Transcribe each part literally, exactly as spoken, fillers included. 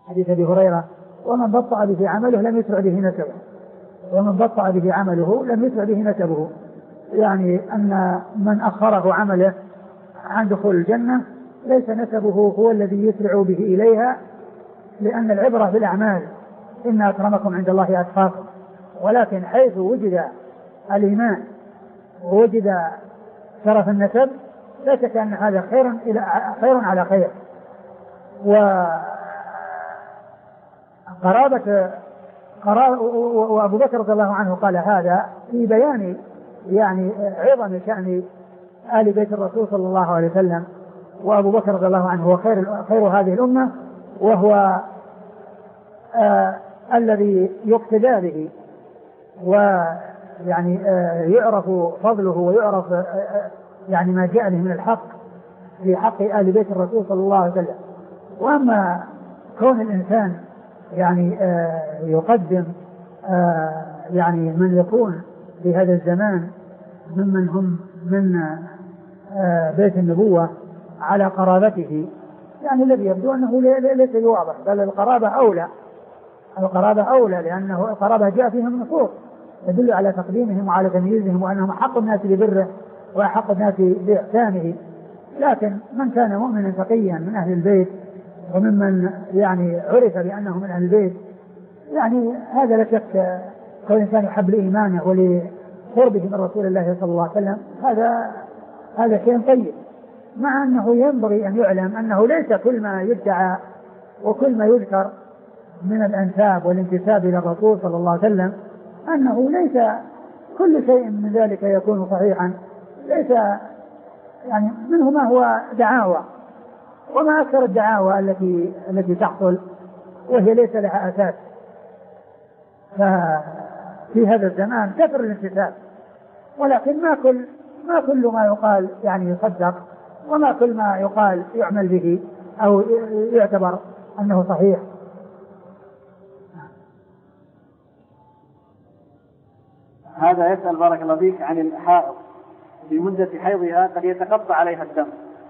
حديث أبي هريرة: ومن بطأ به عمله لم يسرع به نسبه، ومن بطأ به عمله لم يسرع به نسبه، يعني أن من أخره عمله عن دخول الجنة ليس نسبه هو الذي يسرع به إليها، لأن العبرة بالأعمال، إن أكرمكم عند الله أتقاكم. ولكن حيث وجد الإيمان ووجد شرف النسب لا شك أن هذا خير إلى خير على خير. وقرابة وأبو بكر رضي الله عنه قال هذا في بيان يعني عظم شأن آل بيت الرسول صلى الله عليه وسلم. وأبو بكر رضي الله عنه هو خير, خير هذه الأمة، وهو آه الذي يقتدى به ويعني آه يعرف فضله ويعرف آه يعني ما جاء به من الحق في حق آل بيت الرسول صلى الله عليه وسلم. وأما كون الإنسان يعني آه يقدم آه يعني من يكون في هذا الزمان ممن هم من آه بيت النبوة على قرابته، يعني الذي يبدو أنه ليس واضح، بل القرابة أولى، القرابة أولى لأنه القرابة جاء فيهم نصوص تدل على تقديمهم وعلى تمييزهم وأنهم أحق الناس ببره وأحق الناس بإحسانه. لكن من كان مؤمنا تقيا من أهل البيت وممن يعني عرف بأنه من أهل البيت، يعني هذا لا شك كل إنسان يحب لإيمانه ولقربه من رسول الله صلى الله عليه وسلم، هذا هذا شيء طيب، مع أنه ينبغي أن يعلم أنه ليس كل ما يدعى وكل ما يذكر من الأنساب والانتساب إلى الرسول صلى الله عليه وسلم أنه ليس كل شيء من ذلك يكون صحيحا، ليس يعني منه ما هو دعاوى، وما أكثر الدعاوى التي التي تحصل وهي ليس لها أساس. ففي هذا الزمان كثر الانتساب، ولكن ما كل ما كل ما يقال يعني يصدق، وما كل ما يقال يعمل به أو يعتبر أنه صحيح. هذا يسأل بارك الله فيك عن الحائض في مدة حيضها قد يتقطع عليها الدم،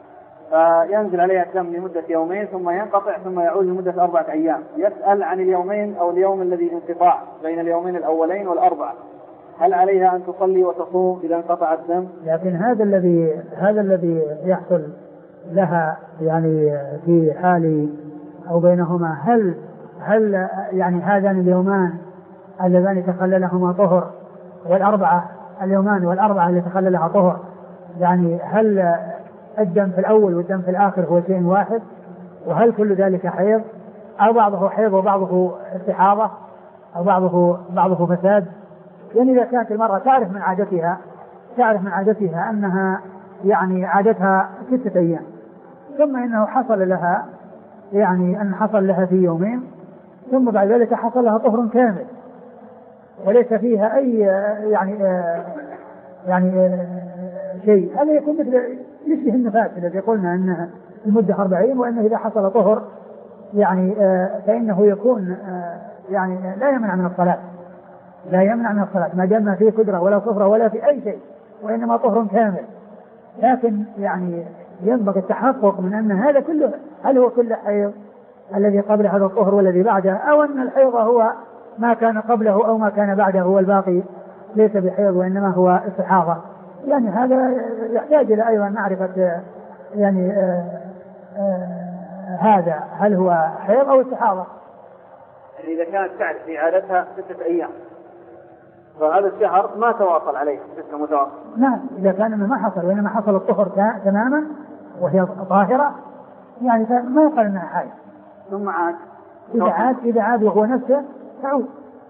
فينزل عليها الدم لمدة يومين ثم ينقطع ثم يعود لمدة أربعة أيام. يسأل عن اليومين أو اليوم الذي انقطاع بين اليومين الأولين والأربعة، هل عليها أن تصلي وتصوم إذا انقطع الدم؟ لكن هذا الذي هذا الذي يحصل لها يعني في حال أو بينهما، هل هل يعني هذان اليومان اللذان تخللهما طهر والأربعة اليومان والأربعة اللي تخللها طهر، يعني هل الدم في الأول والدم في الآخر هو شيء واحد؟ وهل كل ذلك حيض أو بعضه حيض وبعضه استحاضة أو بعضه بعضه فساد؟ يعني إذا كانت المرأة تعرف من عادتها تعرف من عادتها أنها يعني عادتها ستة أيام، ثم إنه حصل لها يعني أن حصل لها في يومين، ثم بعد ذلك حصل لها طهر كامل وليس فيها أي يعني آه يعني آه شيء، هذا يكون مثل يشبه النفاس الذي قلنا أن المدة أربعين، وأنه إذا حصل طهر يعني آه فإنه يكون آه يعني لا يمنع من الصلاة لا يمنع من الصلاة ما دام ما فيه قدرة ولا صفرة ولا في أي شيء، وإنما طهر كامل. لكن يعني ينبغي التحقق من أن هذا كله هل هو كل حيض الذي قبل هذا الطهر والذي بعده، أو أن الحيض هو ما كان قبله أو ما كان بعده والباقي ليس بحيض وإنما هو استحاضة. يعني هذا يحتاج إلى أيضا معرفة يعني آآ آآ هذا هل هو حيض أو استحاضة. يعني إذا كانت تعرف في عادتها ستة أيام فهذا الشهر ما تواصل عليه ستة متواصل. نعم إذا كان ما حصل وإنما حصل الطهر تماما وهي طاهرة يعني ما يقال أنها حائض، ثم عاد إذا عاد إذا عاد وهو نفسه تعود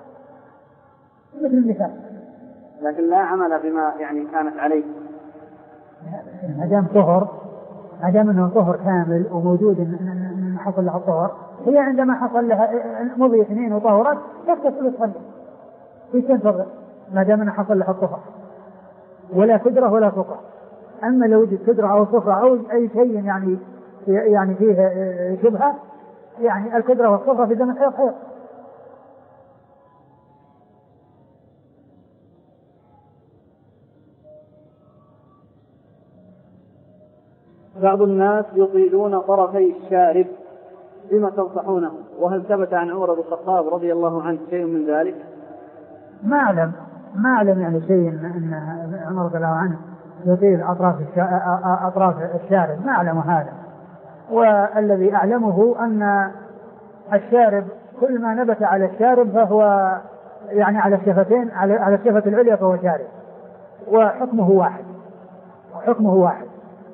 مثل النساء، لكن لا عمل بما يعني كانت عليه. ما دام طهر ما دام أنه طهر كامل وموجود أن حصل لها الطهر، هي عندما حصل لها مضي اثنين وطهرت تغتسل وتصلي في تنتظر ما دام أنه حصل لها الطهر ولا قدرة ولا صفرة. أما لو وجد قدرة أو صفرة أو أي شيء يعني يعني فيه شبهة، يعني القدرة والصفرة في دم الحيض حيض. بعض الناس يطيلون طرفي الشارب بما تنصحونه؟ وهل ثبت عن عمر بن الخطاب رضي الله عنه شيء من ذلك؟ ما أعلم ما أعلم يعني شيء أن عمر رضي الله عنه يطيل أطراف أطراف الشارب، ما أعلم هذا. والذي أعلمه أن الشارب كل ما نبت على الشارب فهو يعني على الشفتين على الشفة العليا فهو شارب، وحكمه واحد وحكمه واحد.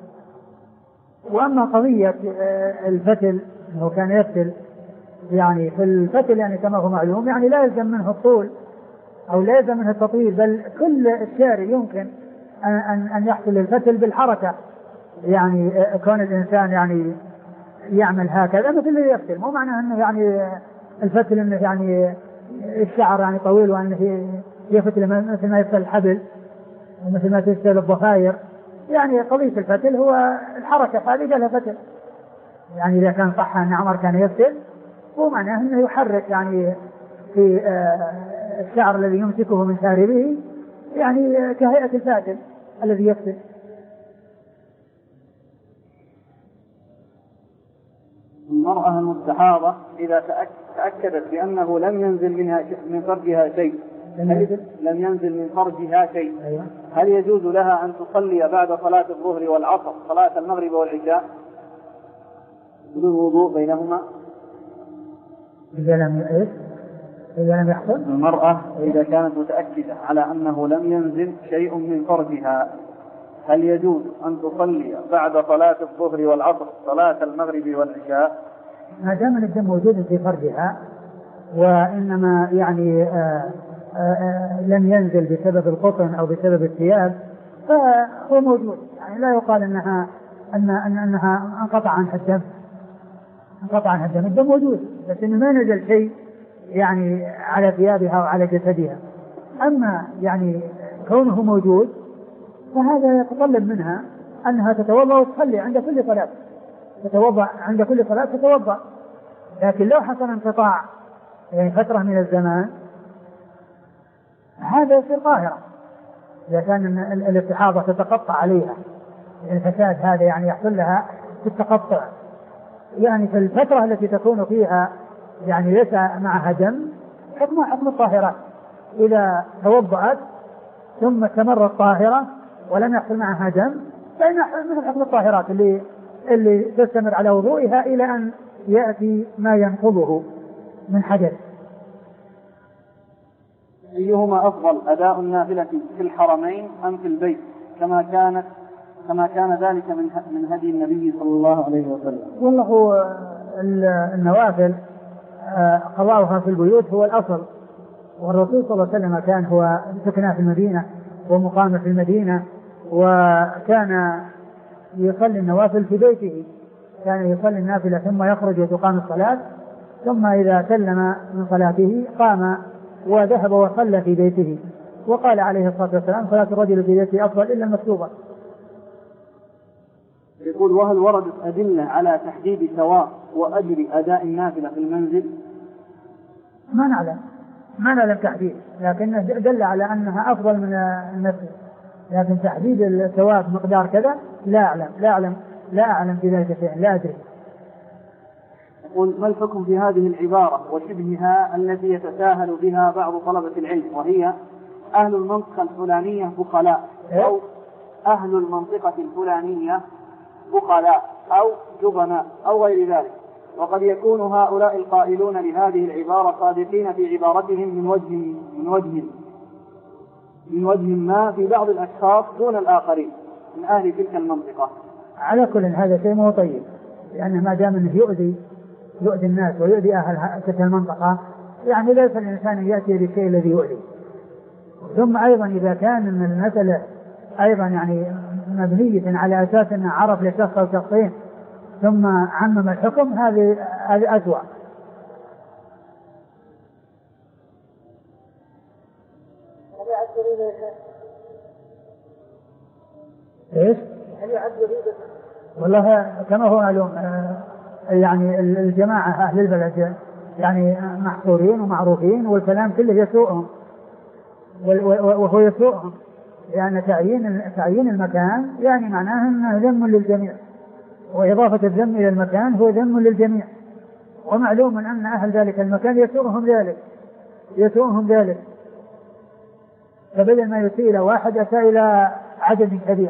وأما قضية الفتل أنه كان يفتل، يعني في الفتل يعني كما هو معلوم يعني لا يلزم منه الطول أو لا يلزم منه التطويل، بل كل الشارب يمكن أن أن يحصل الفتل بالحركة، يعني كون الإنسان يعني يعمل هكذا مثل اللي يفتل، مو معناه أنه يعني الفتل أنه يعني الشعر يعني طويل وأنه يفتل مثل ما يفتل الحبل ومثل ما تفتل الضفاير. يعني قضية الفتل هو الحركة، هذه قالها فتل. يعني إذا كان صح أن عمر كان يفتل هو معناه أنه يحرك يعني في الشعر الذي يمسكه من شاربه يعني كهيئة الفاتل الذي يفتل. المرأة المستحاضة إذا تأكدت بأنه لم ينزل منها من فرجها شيء لم ينزل من فرجها شيء هل يجوز لها أن تصلي بعد صلاة الظهر والعصر صلاة المغرب والعشاء بدون وضوء بينهما؟ إذا لم إذا لم يحصل المرأة إذا كانت متأكدة على أنه لم ينزل شيء من فرجها هل يجوز أن تصلي بعد صلاة الظهر والعصر صلاة المغرب والعشاء؟ ما دام الدم موجود في فرجها وإنما يعني آآ آآ لم ينزل بسبب القطن أو بسبب الثياب فهو موجود، يعني لا يقال أنها أن أنها انقطع عنها الدم انقطع عنها الدم الدم موجود، بس إنه ما نزل شيء يعني على ثيابها وعلى جسدها. أما يعني كونه موجود فهذا يتطلب منها أنها تتوضأ وتصلي عند كل صلاة، تتوضأ عند كل صلاة تتوضأ. لكن لو حصل انقطاع يعني فترة من الزمان هذا يصير ظاهرة، إذا كان الاستحاضة تتقطع عليها الفساد هذا يعني يحصل لها في التقطع، يعني في الفترة التي تكون فيها يعني ليس معها دم حكمها حكم الطاهرات. إذا توضأت ثم استمرت طاهرة ولم يحصل معها دم فإن مثل حكم الطاهرات اللي اللي تستمر على وضوئها إلى أن يأتي ما ينقضه من حدث. أيهما أفضل أداء النافلة في الحرمين أم في البيت كما كانت كما كان ذلك من من هدي النبي صلى الله عليه وسلم؟ والله النوافل قضاؤها في البيوت هو الأصل، والرسول صلى الله عليه وسلم كان هو سكنه في المدينة ومقام في المدينة، وكان يصلي النوافل في بيته، كان يصلي النافلة ثم يخرج وتقام الصلاة، ثم إذا سلم من صلاته قام وذهب وصلى في بيته. وقال عليه الصلاة والسلام صلاة الرجل في بيته أفضل إلا المكتوبة. يقول وهل وردت أدلة على تحديد ثواب وأجر أداء النافلة في المنزل؟ ما نعلم ما نعلم تحديد، لكن دل على أنها أفضل من النفل، لكن تحديد الثواب مقدار كذا لا أعلم لا أعلم لا أعلم في ذلك شيء، لا أدري. يقول ما الحكم في هذه العبارة وشبهها التي يتساهل بها بعض طلبة العلم، وهي أهل المنطقة الفلانية بخلاء أو أهل المنطقة الفلانية بخلاء أو جبناء أو غير ذلك، وقد يكون هؤلاء القائلون لهذه العبارة صادقين في عبارتهم من وجه من وجه من وجه ما في بعض الأشخاص دون الآخرين من أهل تلك المنطقة. على كل هذا شيء مو طيب، لأنه ما دام أنه يؤذي يؤذي الناس ويؤذي أهل تلك المنطقة يعني ليس الإنسان يأتي بالشيء الذي يؤذي. ثم أيضا إذا كان من المسألة أيضا يعني مبنية على أساس أنه عرف لشخص أو شخصين ثم عمم الحكم هذه هذه أسوأ. إيش؟ والله كما هو معلوم يعني الجماعة أهل البلد يعني محصورين ومعروفين والكلام كله يسوءهم وهو يسوءهم، لأن تعيين تعيين المكان يعني معناه أنه ذم للجميع، وإضافة الذم إلى المكان هو ذم للجميع، ومعلوم أن أهل ذلك المكان يسوءهم ذلك يسوءهم ذلك فبدل ما يسيء إلى واحد أتى إلى عدد كبير.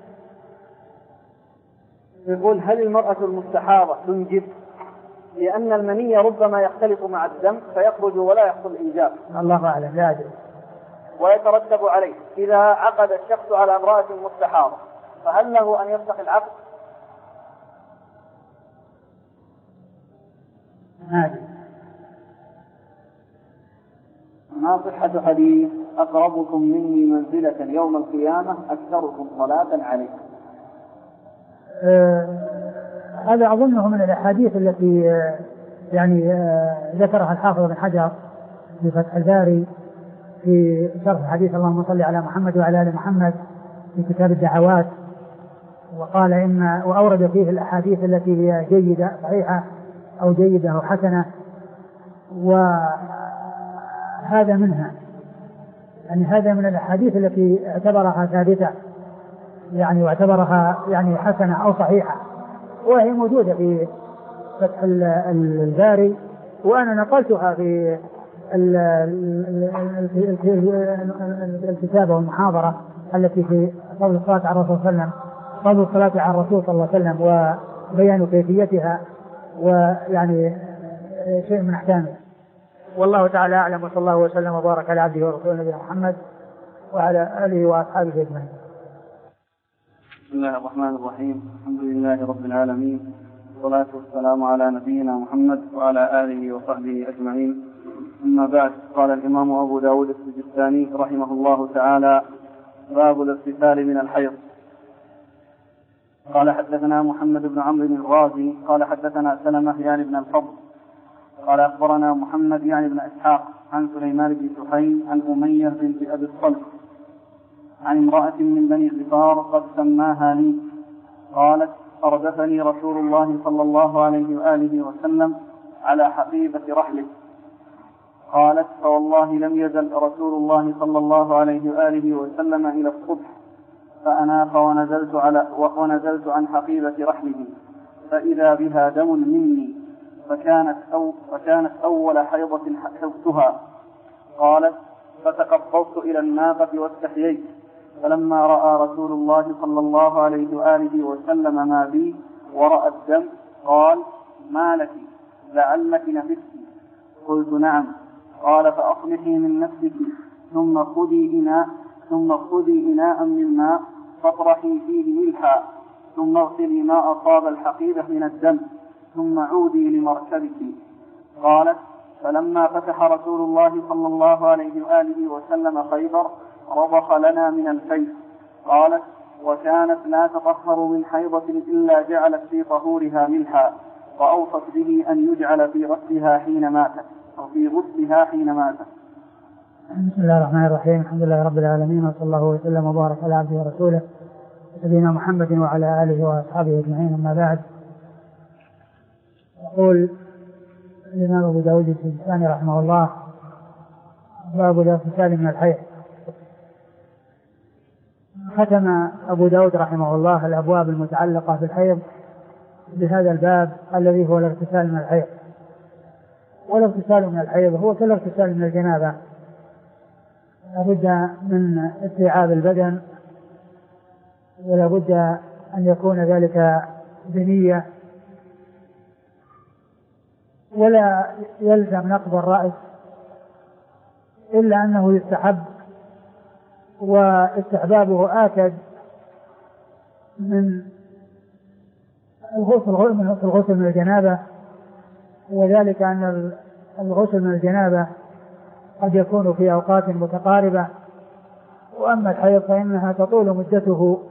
يقول هل المرأة المستحاضة تنجب؟ لأن المني ربما يختلط مع الدم فيخرج ولا يحصل إنجاب. الله أعلم لا أدري. ويترتب عليه إذا عقد الشخص على امرأة مستحاضة فهل له أن يفسخ العقد؟ هذه ما صحة حديث أقربكم مني منزلة يوم القيامة أكثركم صلاة عليه؟ آه هذا أظنه من الأحاديث التي آه يعني آه ذكرها الحافظ بن حجر في فتح الباري في شرح حديث اللهم صل على محمد وعلى آل محمد في كتاب الدعوات، وقال إن وأورد فيه الأحاديث التي هي جيدة صحيحة أو جيدة أو حسنة، وهذا منها يعني هذا من الأحاديث التي اعتبرها ثابتة يعني واعتبرها يعني حسنة أو صحيحة، وهي موجودة في فتح الباري، وأنا نقلتها في الكتابة والمحاضرة التي في فضل الصلاة على الرسول صلى الله عليه وسلم فضل الصلاة على الرسول صلى الله عليه وسلم وبيان كيفيتها ويعني شيء من أحكامه. والله تعالى أعلم، وصلى الله وسلم وبارك على عبده ورسوله نبينا محمد وعلى آله وأصحابه أجمعين. بسم الله الرحمن الرحيم، الحمد لله رب العالمين، والصلاة والسلام على نبينا محمد وعلى آله وصحبه أجمعين. أما بعد، قال الإمام أبو داود السجستاني رحمه الله تعالى: باب الاغتسال من الحيض. قال حدثنا محمد بن عمرو الرازي قال حدثنا سلمة يعني بن الفضل قال أخبرنا محمد يعني بن إسحاق عن سليمان بن سحيم عن أمية بنت أبي الصلت عن امرأة من بني غفار قد سماها لي قالت: أردفني رسول الله صلى الله عليه وآله وسلم على حقيبة رحله. قالت: فوالله لم يزل رسول الله صلى الله عليه وآله وسلم إلى الصبح فأناخ ونزلت, على ونزلت عن حقيبة رحله فإذا بها دم مني فكانت, أو فكانت أول حيضة حيضتها. قالت: فتقبضت إلى الناقة واستحييت، فلما رأى رسول الله صلى الله عليه وآله وسلم ما بي ورأى الدم قال: ما لك؟ لعلك نفست؟ قلت: نعم. قال: فأصلحي من نفسك ثم خذي إناء ثم خذي إناء من ماء فاطرحي فيه ملحا ثم اغسلي ما أصاب الحقيبة من الدم ثم عودي لمركبك. قالت: فلما فتح رسول الله صلى الله عليه وآله وسلم خيبر رضخ لنا من الفيء. قالت: وكانت لا تطهر من حيضة إلا جعلت في طهورها ملحا، وأوصت به أن يجعل في غسلها حين ماتت أو في غسلها حين ماتت. بسم الله الرحمن الرحيم، الحمد لله رب العالمين، وصلى الله وسلم وبارك على عبده ورسوله نبينا محمد وعلى آله وأصحابه أجمعين. أما بعد، يقول الإمام أبو داود السجستاني رحمه الله: باب الاغتسال من الحيض. ختم أبو داود رحمه الله الأبواب المتعلقة بالحيض بهذا الباب الذي هو الاغتسال من الحيض. والاغتسال من الحيض هو كالاغتسال من الجنابة، لابد من استيعاب البدن، ولابد أن يكون ذلك بنية، ولا يلزم نقض الرأس، إلا أنه يستحب، واستحبابه آكد من الغسل من الغسل من الجنابة، وذلك أن الغسل من الجنابة قد يكون في أوقات متقاربة، وأما الحيض فإنها تطول مدته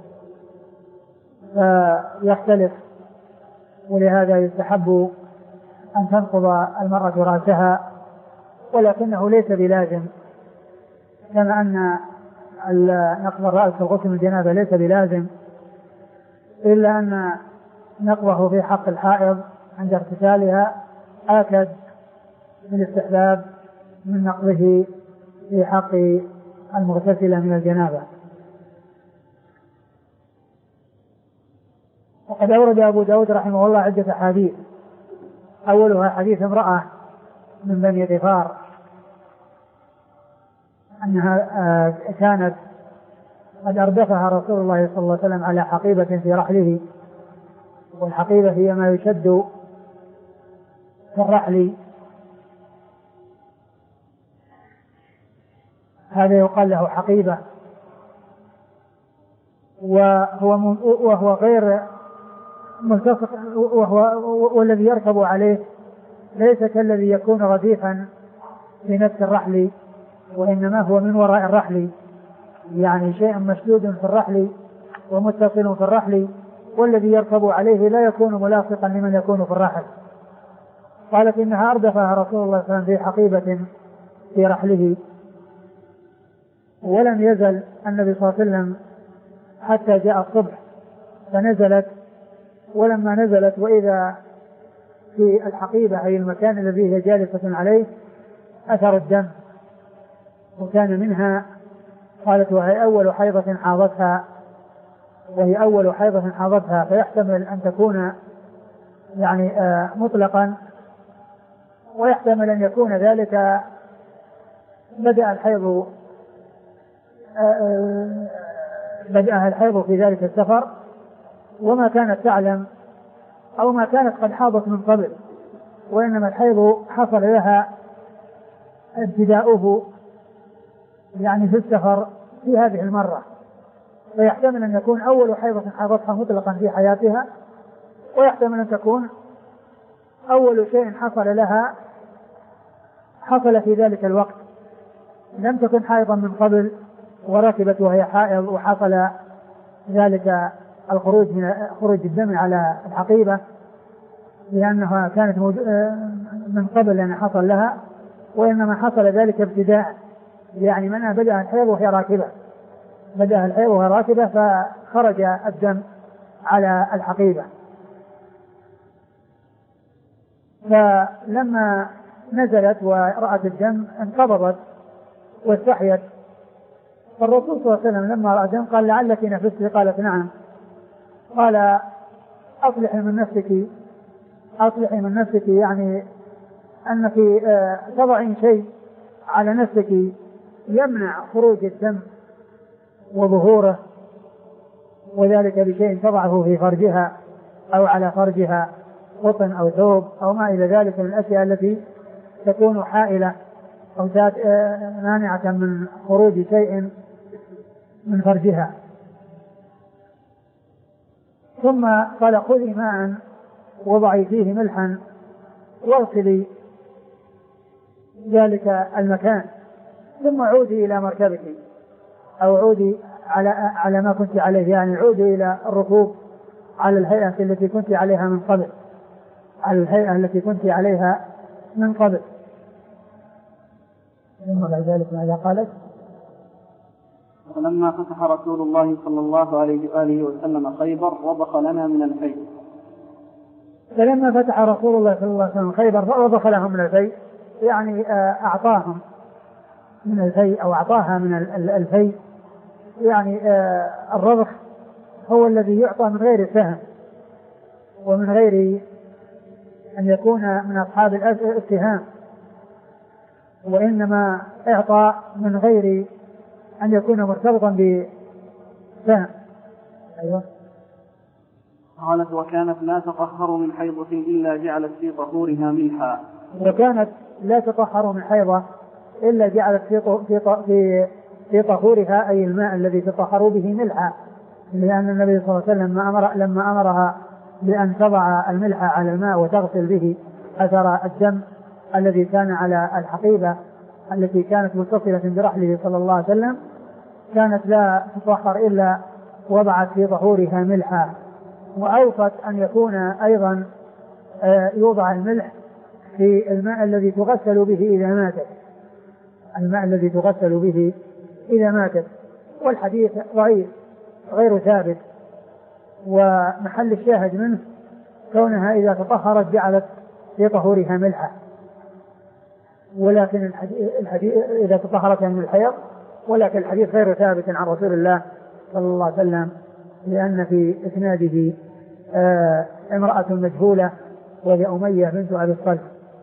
فيختلف، ولهذا يستحب أن تنقض المرأة رأسها، ولكنه ليس بلازم، كما أن نقض الرأس في الغسل من الجنابة ليس بلازم، إلا أن نقضه في حق الحائض عند اغتسالها آكد من الاستحباب من نقضه في حق المغتسلة من الجنابة. وقد أورد أبو داود رحمه الله عدة أحاديث أولها حديث امرأة من بني غفار أنها كانت قد أردفها رسول الله صلى الله عليه وسلم على حقيبة في رحله، والحقيبة هي ما يشد في الرحل، هذا يقال له حقيبة، وهو وهو غير ملتصق، وهو والذي يركب عليه ليس كالذي يكون رديفا في نفس الرحل، وإنما هو من وراء الرحل، يعني شيء مشدود في الرحل ومتصل في الرحل، والذي يركب عليه لا يكون ملاصقا لمن يكون في الرحل. قالت إنها أردفها رسول الله صلى الله عليه وسلم في حقيبة في رحله، ولم يزل النبي صلى الله عليه وسلم حتى جاء الصبح فنزلت، ولما نزلت وإذا في الحقيبة أي المكان الذي هي جالسة عليه أثر الدم، وكان منها قالت وهي أول حيضة حاضتها وهي أول حيضة حاضتها فيحتمل أن تكون يعني آه مطلقا، ويحتمل أن يكون ذلك بدأ الحيض آه بدأها الحيض في ذلك السفر، وما كانت تعلم أو ما كانت قد حاضت من قبل، وإنما الحيض حصل لها ابتداؤه يعني في السفر في هذه المرة، فيحتمل أن يكون أول حيضة حاضتها مطلقا في حياتها، ويحتمل أن تكون أول شيء حصل لها حصل في ذلك الوقت، لم تكن حائضا من قبل وركبت وهي حائض وحصل ذلك الخروج من خروج الدم على الحقيبة لأنها كانت من قبل يعني حصل لها، وإنما حصل ذلك ابتداء، يعني منها بدأ الحيض وهي راكبة بدأ الحيض وهي راكبة فخرج الدم على الحقيبة. فلما نزلت ورأت الدم انقبضت واستحيت، فالرسول صلى الله عليه وسلم لما رأى الدم قال لعلك نفست؟ قالت نعم. قال أصلحي من نفسك أصلحي من نفسك يعني أنك تضعين شيء على نفسك يمنع خروج الدم وظهوره، وذلك بشيء تضعه في فرجها أو على فرجها قطن أو ثوب أو ما إلى ذلك من الأشياء التي تكون حائلة أو مانعة من خروج شيء من فرجها. ثم قال خذي ماء وضعي فيه ملحا واغسلي ذلك المكان ثم عودي إلى مركبك أو عودي على على ما كنت عليه، يعني عودي إلى الركوب على الهيئة التي كنت عليها من قبل على الهيئة التي كنت عليها من قبل. ثم بعد ذلك ماذا قالت؟ ولما فتح رسول الله صلى الله عليه وآله وسلم خيبر وضخ لنا من الفيء. فلما فتح رسول الله صلى الله عليه وسلم خيبر وضخ لهم من الفيء، يعني أعطاهم من الفيء أو أعطاها من الفيء، يعني الرضخ هو الذي يعطى من غير سهم ومن غير أن يكون من أصحاب السهام، وإنما إعطاء من غير أن يكون مرتبطا بسهم. أيوة. قالت وكانت لا تطهر من حيضة إلا جعلت في طهورها ملحا. وكانت لا تطهر من حيضة إلا جعلت في في في طهورها أي الماء الذي تطهر به ملحا، لأن النبي صلى الله عليه وسلم أمر لما أمرها بأن تضع الملح على الماء وتغسل به أثر الدم الذي كان على الحقيبة التي كانت متصلة برحله صلى الله عليه وسلم، كانت لا تطهر إلا وضعت في طهورها ملحا. وأوصت أن يكون أيضا يوضع الملح في الماء الذي تغسل به إذا ماتت الماء الذي تغسل به إذا ماتت والحديث ضعيف غير ثابت، ومحل الشاهد منه كونها إذا تطهرت جعلت في طهورها ملحا، ولكن الحديث إذا تطهرت من الحيض، ولكن الحديث غير ثابت عن رسول الله صلى الله عليه وسلم، لأن في إسناده آه امرأة مجهولة وهي أمية بنت أبي الصلت.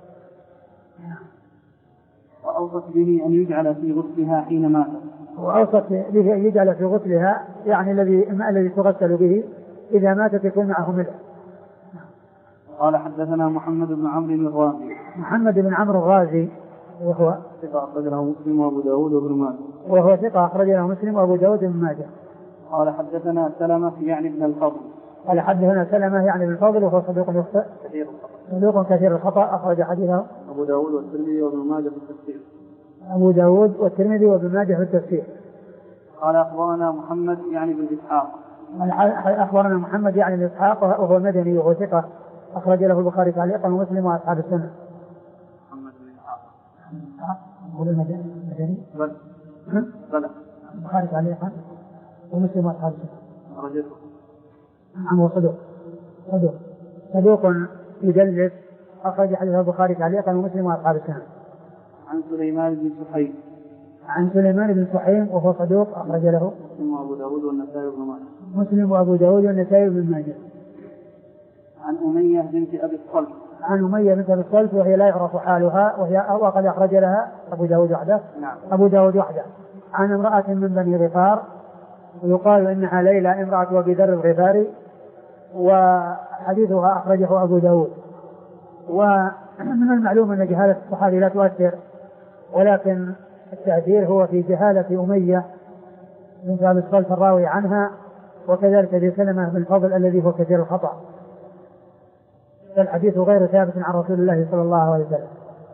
وأوصت به أن يجعل في غسلها حين ماتت. وأوصت به أن يجعل في غسلها يعني الذي الذي تغسل به إذا ماتت يكون معه ملح. قال حدثنا محمد بن عمرو الرازي. محمد بن عمرو الرازي وهو ثقة أخرج له مسلم وأبو داود وابن ماجه. وهو ثقة أخرج له مسلم وأبو داود وابن ماجه. قال حدثنا سلمة يعني ابن الفضل. قال حدثنا سلمة يعني ابن الفضل وهو صدوق يخطئ كثير الخطأ. صدوق كثير الخطأ أخرج حديثه أبو داود والترمذي وابن ماجه في التفسير. أبو داود والترمذي وابن ماجه في التفسير. قال أخبرنا محمد يعني بن إسحاق. أخبرنا محمد يعني بن إسحاق وهو مدني وهو ثقة أخرج له البخاري تعليقا ومسلم وأصحاب السنة. محمد بن إسحاق. هو المدني مدني. بل. بل. البخاري تعليقا ومسلم وأصحاب السنة. رجله. نعم هو صدوق. صدوق. صدوق يدلس أخرج حديث البخاري تعليقا ومسلم وأصحاب السنة. عن سليمان بن سحيم. عن سليمان بن سحيم وهو صدوق أخرج له مسلم وأبو داود والنسائي بن ماجه. مسلم وأبو داود والنسائي بن ماجه. عن أمية بنت أبي الصلت. عن أمية بنت أبي الصلت وهي لا يعرف حالها وهي وقد أخرج لها أبو داود وحده. نعم. أبو داود وحده. عن امرأة من بني غفار ويقال إنها ليلى امرأة أبي ذر الغفاري وحديثها أخرجه أبو داود. ومن المعلوم أن جهالة الصحابي لا تؤثر ولكن التأثير هو في جهالة أمية بنت أبي الصلت الراوي عنها وكذلك ذي سلمة بن الفضل الذي هو كثير الخطأ. الحديث غير ثابت عن رسول الله صلى الله عليه وسلم.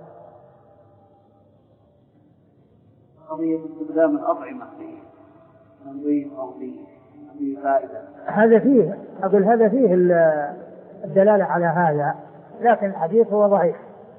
قضية استخدام الأطعمة في تنظيف أو في فائدة. هذا فيه أقول هذا فيه الدلالة على هذا لكن الحديث هو ضعيف.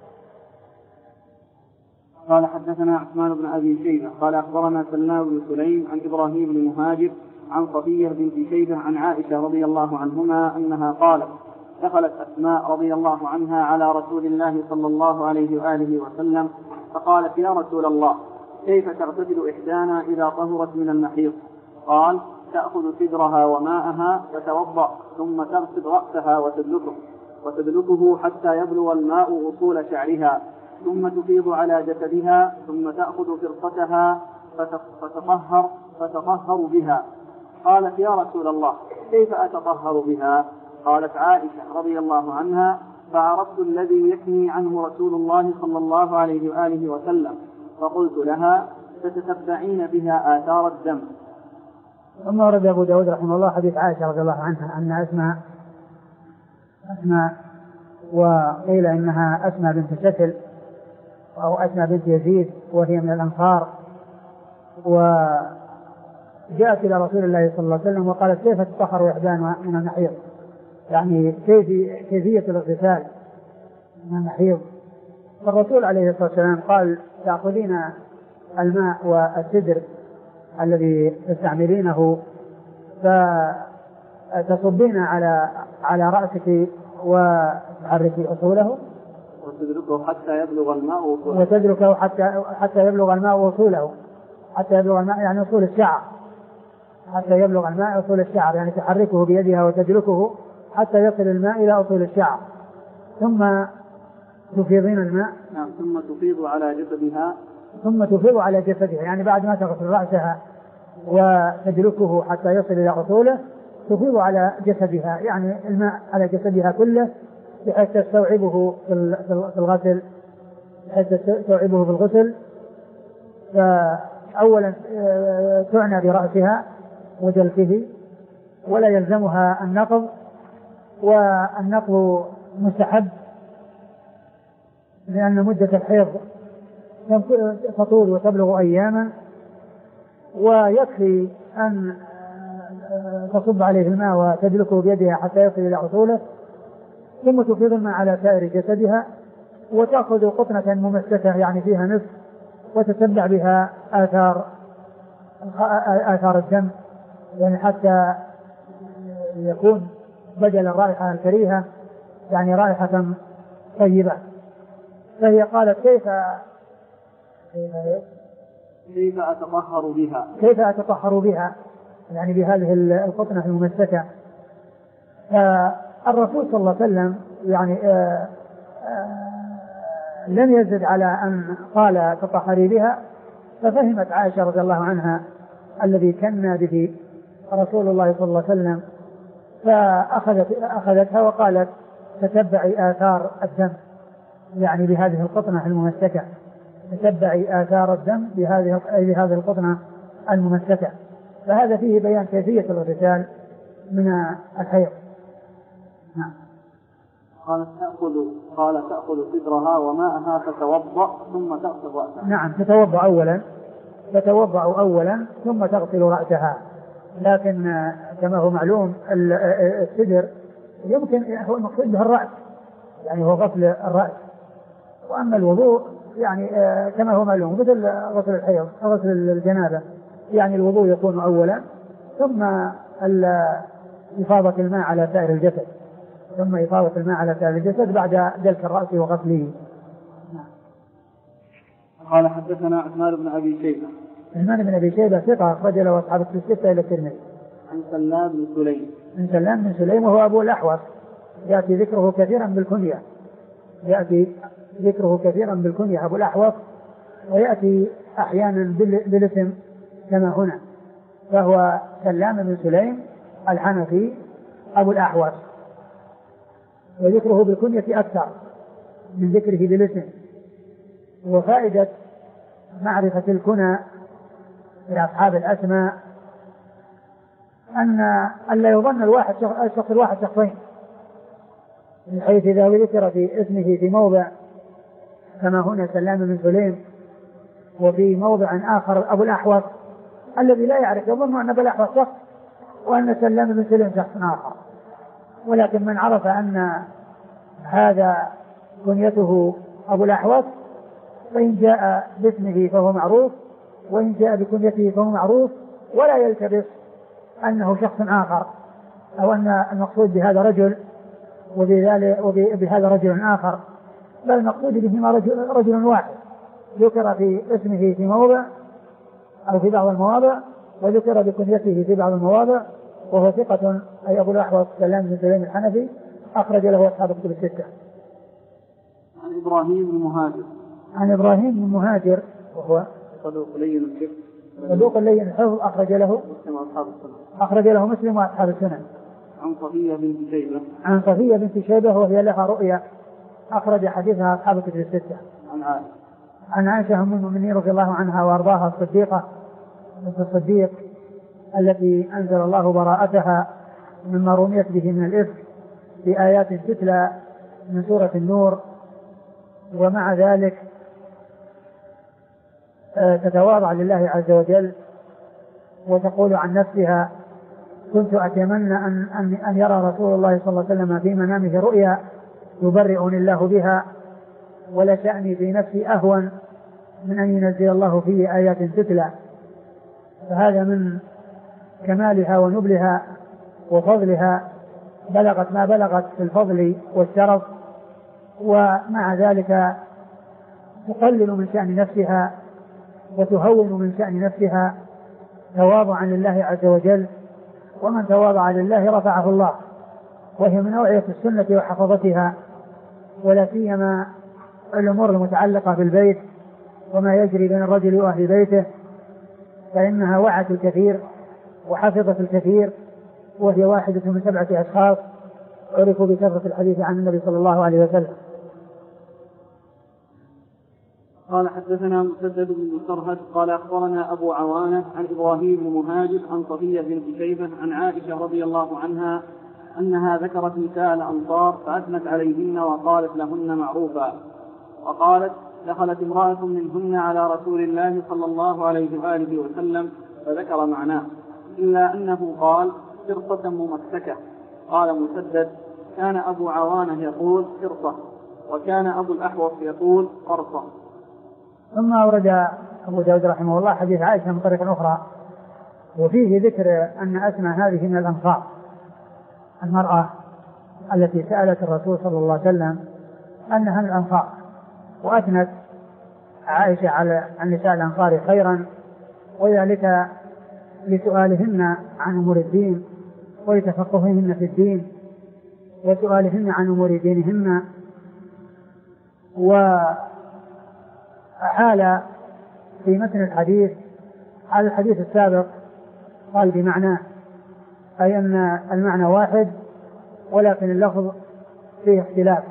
قال حدثنا عثمان بن أبي شيبة قال أخبرنا سلام بن سليم عن إبراهيم بن مهاجر عن صفية بنت شيبة عن عائشة رضي الله عنهما أنها قالت دخلت أسماء رضي الله عنها على رسول الله صلى الله عليه وآله وسلم فقالت يا رسول الله كيف تغتسل إحدانا إذا طهرت من المحيض؟ قال تأخذ سدرها وماءها وتوضأ ثم تغسل رأسها وتدلكه وتدلكه حتى يبلغ الماء أصول شعرها ثم تفيض على جسدها ثم تأخذ فرقتها فتطهر فتطهر بها. قالت يا رسول الله كيف أتطهر بها؟ قالت عائشة رضي الله عنها فعرفت الذي يحمي عنه رسول الله صلى الله عليه وآله وسلم فقلت لها تتتبعين بها آثار الدم. ثم ورد أبو داود رحمه الله حديث عائشة رضي الله عنها أن أسماء أسماء وقيل إنها أسماء بنت شكل أو أسماء بنت يزيد وهي من الأنصار وجاءت إلى رسول الله صلى الله عليه وسلم وقالت كيف تطهر إحدانا من المحيض يعني كيف كيفية الاغتسال من المحيض. فالرسول عليه الصلاة والسلام قال تأخذين الماء والسدر الذي تستعملينه فتصبين على على رأسك وتحركي أصوله وتدركه حتى يبلغ الماء وصوله وتدركه حتى حتى يبلغ الماء وصوله حتى يبلغ الماء يعني وصول الشعر حتى يبلغ الماء وصول الشعر يعني تحركه بيدها وتدركه حتى يصل الماء إلى أصول الشعر ثم تفيضين الماء. نعم. ثم تفيض على جسدها ثم تفيض على جسدها يعني بعد ما تغسل رأسها وتدلكه حتى يصل إلى أصوله تفيض على جسدها يعني الماء على جسدها كله بحيث تستوعبه في الغسل بحيث تستوعبه في الغسل. فأولا تعنى برأسها ودلكه ولا يلزمها النقض والنقض مستحب لأن مدة الحيض تطول وتبلغ أياما ويكفي أن تصب عليه الماء وتدلكه بيدها حتى يصل إلى أصوله ثم تفيض الماء على سائر جسدها وتأخذ قطنة ممسكة يعني فيها نصف وتتبع بها آثار آثار الدم يعني حتى يكون بدل الرائحة الكريهة يعني رائحة طيبة. فهي قالت كيف كيف أتطهر بها كيف أتطهر بها يعني بهذه القطنة الممسكة. فالرسول صلى الله عليه وسلم يعني آآ آآ لم يزد على أن قال تطهري بها، ففهمت عائشة رضي الله عنها الذي كنا به رسول الله صلى الله عليه وسلم، فأخذت أخذتها وقالت تتبعي آثار الدم، يعني بهذه القطنة الممسكة، تتبعي آثار الدم بهذه بهذه القطنة الممسكة. فهذا فيه بيان كيفية الاغتسال من الحيض. نعم. قالت تأخذ قال تأخذ صدرها وماءها فتوضأ ثم تغسل رأسها. نعم، تتوضأ أولا تتوضأ أولا ثم تغسل رأسها، لكن كما هو معلوم الصدر يمكن هو المقصود به الرأس، يعني هو غسل الرأس، وأما الوضوء يعني كما هو معلوم مثل غسل الحيض أو غسل الجنابة، يعني الوضوء يكون أولا ثم إفاضة الماء على سائر الجسد ثم إفاضة الماء على سائر الجسد بعد دلك الرأس وغسله. قال حدثنا عثمان بن أبي شيبة. عثمان بن أبي شيبة ثقة أخرج له أصحاب الستة إلى الترمذي. عن سلام بن سليم. عن سلام بن سليم وهو أبو الأحوص، يأتي ذكره كثيرا بالكنية يأتي ذكره كثيرا بالكنية أبو الأحوص، ويأتي أحيانا بالاسم كما هنا، فهو سلام بن سليم الحنفي أبو الأحوص، وذكره بالكنية أكثر من ذكره بالاسم. وفائدة معرفة الكنى لأصحاب الأسماء أن ألا يظن الواحد الشخص الواحد شخصين، من حيث إذا ذكر في اسمه في موضع كما هنا سلام بن سليم، وفي موضع آخر أبو الأحوص، الذي لا يعرف يظن أن أبو الأحوص شخص وأن سلام بن سليم شخص آخر، ولكن من عرف أن هذا كنيته أبو الأحوص فإن جاء باسمه فهو معروف، وإن جاء بكنيته فهو معروف، ولا يلتبس أنه شخص آخر أو أن المقصود بهذا رجل وبهذا رجل آخر، بل المقصود بهما رجل, رجل واحد ذكر في اسمه في موضع أو في بعض المواضع، وذكر بكنيته في بعض المواضع، وهو ثقة أي أبو الأحوص سلام بن سليم الحنفي أخرج له أصحاب الكتب الستة. عن إبراهيم بن مهاجر. عن إبراهيم بن مهاجر وهو صدوق لين الحفظ صدوق لين الحفظ أخرج له مسلم وأصحاب السنن. أخرج له مسلم وأصحاب السنن. عن صفية بنت شيبة. عن صفية بنت شيبة وهي لها رؤيا أخرج حديثها أصحاب الكتب الستة. عن عائشة. عن عائشة أم المؤمنين رضي الله عنها وأرضاها الصديقة بنت الصديق التي أنزل الله براءتها مما رميت به من الإفك بآيات تتلى من سورة النور، ومع ذلك تتواضع لله عز وجل وتقول عن نفسها كنت أتمنى أن, أن, أن يرى رسول الله صلى الله عليه وسلم في منامه رؤيا يبرئني الله بها، ولشأني في نفسي أهون من أن ينزل الله فيه آيات تتلى. فهذا من كمالها ونبلها وفضلها، بلغت ما بلغت في الفضل والشرف، ومع ذلك تقلل من شأن نفسها وتهون من شأن نفسها تواضعا لله عز وجل، ومن تواضع لله رفعه الله، وهي من أوعية السنة وحفظتها، ولا سيما الأمور المتعلقة بالبيت وما يجري بين الرجل وأهل بيته، فإنها وعت الكثير وحفظت الكثير، وهي واحدة من سبعة أشخاص عرفوا بكثرة الحديث عن النبي صلى الله عليه وسلم. قال حدثنا مسدد بن مسرهد قال أخبرنا أبو عوانة عن إبراهيم بن مهاجر عن صفية بنت شيبة عن عائشة رضي الله عنها أنها ذكرت نساء الأنصار فأثنت عليهن وقالت لهن معروفا، وقالت دخلت امرأة منهن على رسول الله صلى الله عليه وآله وسلم فذكر معناه، إلا أنه قال قرصة ممسكة. قال مسدد كان أبو عوانة يقول قرصة، وكان أبو الأحوص يقول قرصة. ثم أورد أبو داود رحمه الله حديث عائشة من طريق أخرى، وفيه ذكر أن أسماء هذه من الأنصار، المرأة التي سألت الرسول صلى الله عليه وسلم أنها من الأنصار، وأثنت عائشة على النساء الأنصار خيرا، وذلك لسؤالهن عن أمور الدين ولتفقههن في الدين، وسؤالهن عن أمور دينهن. وحال في متن الحديث على الحديث السابق قال بمعناه، أي أن المعنى واحد ولكن اللفظ فيه اختلاف.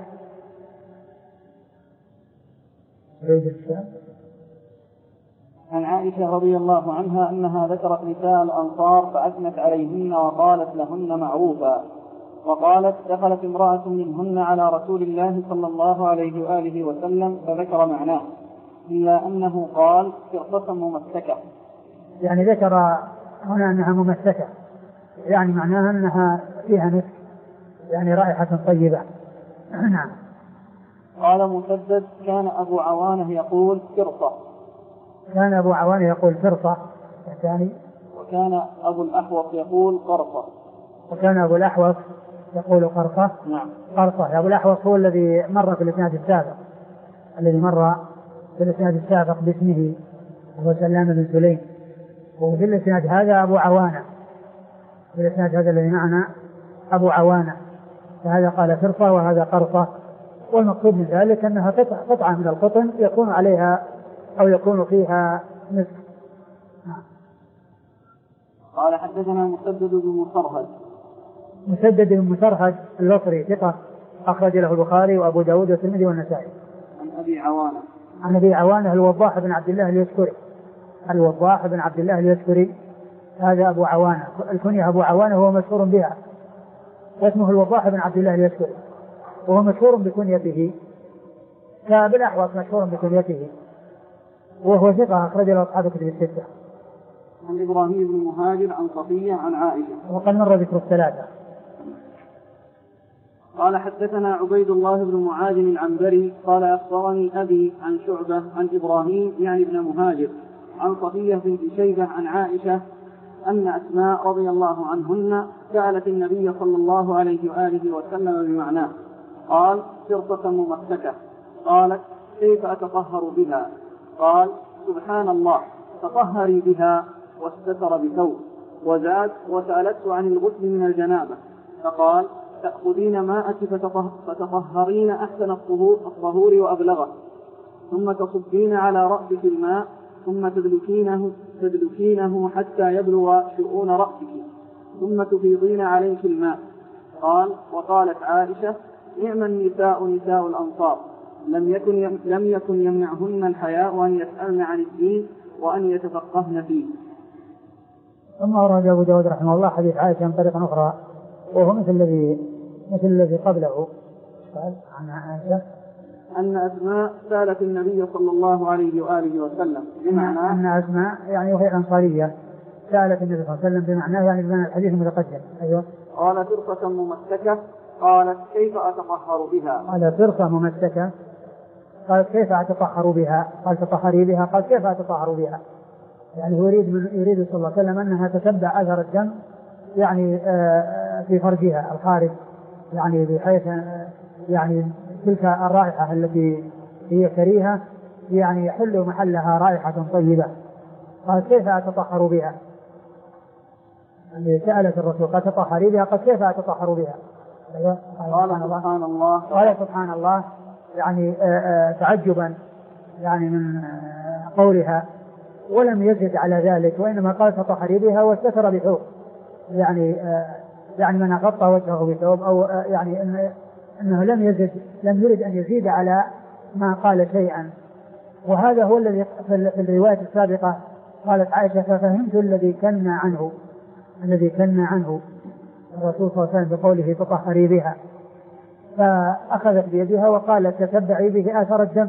عن عائشة رضي الله عنها أنها ذكرت نساء الأنصار فأثنت عليهن وقالت لهن معروفا، وقالت دخلت امرأة منهن على رسول الله صلى الله عليه وآله وسلم فذكر معناه إلا أنه قال فرقة ممسكة. يعني ذكر هنا أنها ممسكة، يعني معناها أنها فيها مسك، يعني رائحة طيبة. نعم. قال مسدد كان أبو عوانة يقول فرصة. كان أبو عوانة يقول فرصة الثاني. وكان أبو الأحوص يقول قرصة. وكان أبو الأحوص يقول قرصة. نعم. قرصة. أبو الأحوص هو الذي مر في الإسناد السابق، الذي مر في الإسناد السابق باسمه هو سلام بن سليم، وفي الإسناد هذا أبو عوانة، في الإسناد هذا الذي معنا أبو عوانة، فهذا قال فرصة وهذا قرصة. والمقصود من ذلك أنها قطعة من القطن يكون عليها أو يكون فيها مسك. قال حدثنا مسدد بن مسرهد. مسدد بن مسرهد البصري ثقة أخرج له البخاري وأبو داود والترمذي والنسائي. عن أبي عوانة. عن أبي عوانة الوضاح بن عبد الله اليشكري. الوضاح بن عبد الله اليشكري هذا أبو عوانة، الكنية أبو عوانة هو مشهور بها، واسمه الوضاح بن عبد الله اليشكري، وهو مشهور بكنيته كأبي الأحوص مشهور بكنيته، وهو ثقة أخرج له أصحاب كتب الستة. عن إبراهيم بن مهاجر عن صفية عن عائشة. وقد مر ذكر الثلاثة. قال حدثنا عبيد الله بن معاذ العنبري قال أخبرني أبي عن شعبة عن إبراهيم يعني ابن مهاجر عن صفية بنت شيبة عن عائشة أن أسماء رضي الله عنهن سألت النبي صلى الله عليه وآله وسلم بمعناه، قال فرصة ممسكة. قالت كيف أتطهر بها؟ قال سبحان الله تطهري بها، واستتر بثوب. وزاد وسألته عن الغسل من الجنابة فقال تأخذين ماءك فتطهرين أحسن الطهور وأبلغه، ثم تصبين على رأسك الماء ثم تدلكينه, تدلكينه حتى يبلغ شؤون رأسك ثم تفيضين عليك الماء. قال وقالت عائشة نعم النساء نساء الأنصار لم يكن, لم يكن يمنعهن الحياء أن يسألن عن الدين وأن يتفقهن فيه. ثم أورد أبو داود رحمه الله حديث عائشة من طريق أخرى وهو مثل الذي مثل الذي قبله. قال عن عائشة أن أسماء سألت النبي صلى الله عليه وآله وسلم بمعنى أن أسماء يعني وهي أنصارية سألت النبي صلى الله عليه وسلم بمعنى يعني بمعنى الحديث المتقدم. أيوة. قال فرصة ممسكة. قالت كيف أتطهر بها؟ قال فرصة ممسكة. قالت كيف أتطهر بها؟ قال تطهري بها. قال كيف أتطهر بها؟ يعني هو يريد من يريد صلى الله عليه وسلم أنها تتبع أثر الدم يعني في فرجها الخارج، يعني بحيث يعني تلك الرائحة التي هي كريهة يعني يحل محلها رائحة طيبة. قال كيف أتطهر بها؟ يعني سألت الرسول قال تطهري بها. قال كيف أتطهر بها؟ قال سبحان الله. قال سبحان الله يعني تعجبا يعني من قولها، ولم يزد على ذلك وإنما قال تطهري بها واستتر بثوب، يعني يعني من غطى وجهه بثوب أو يعني أنه لم يزد لم يرد أن يزيد على ما قال شيئا. وهذا هو الذي في الرواية السابقة قالت عائشة ففهمت الذي كنا عنه الذي كنا عنه الرسول صلى الله عليه وسلم بقوله تطهري بها، فأخذت بيدها وقالت تتبعي به آثر الدم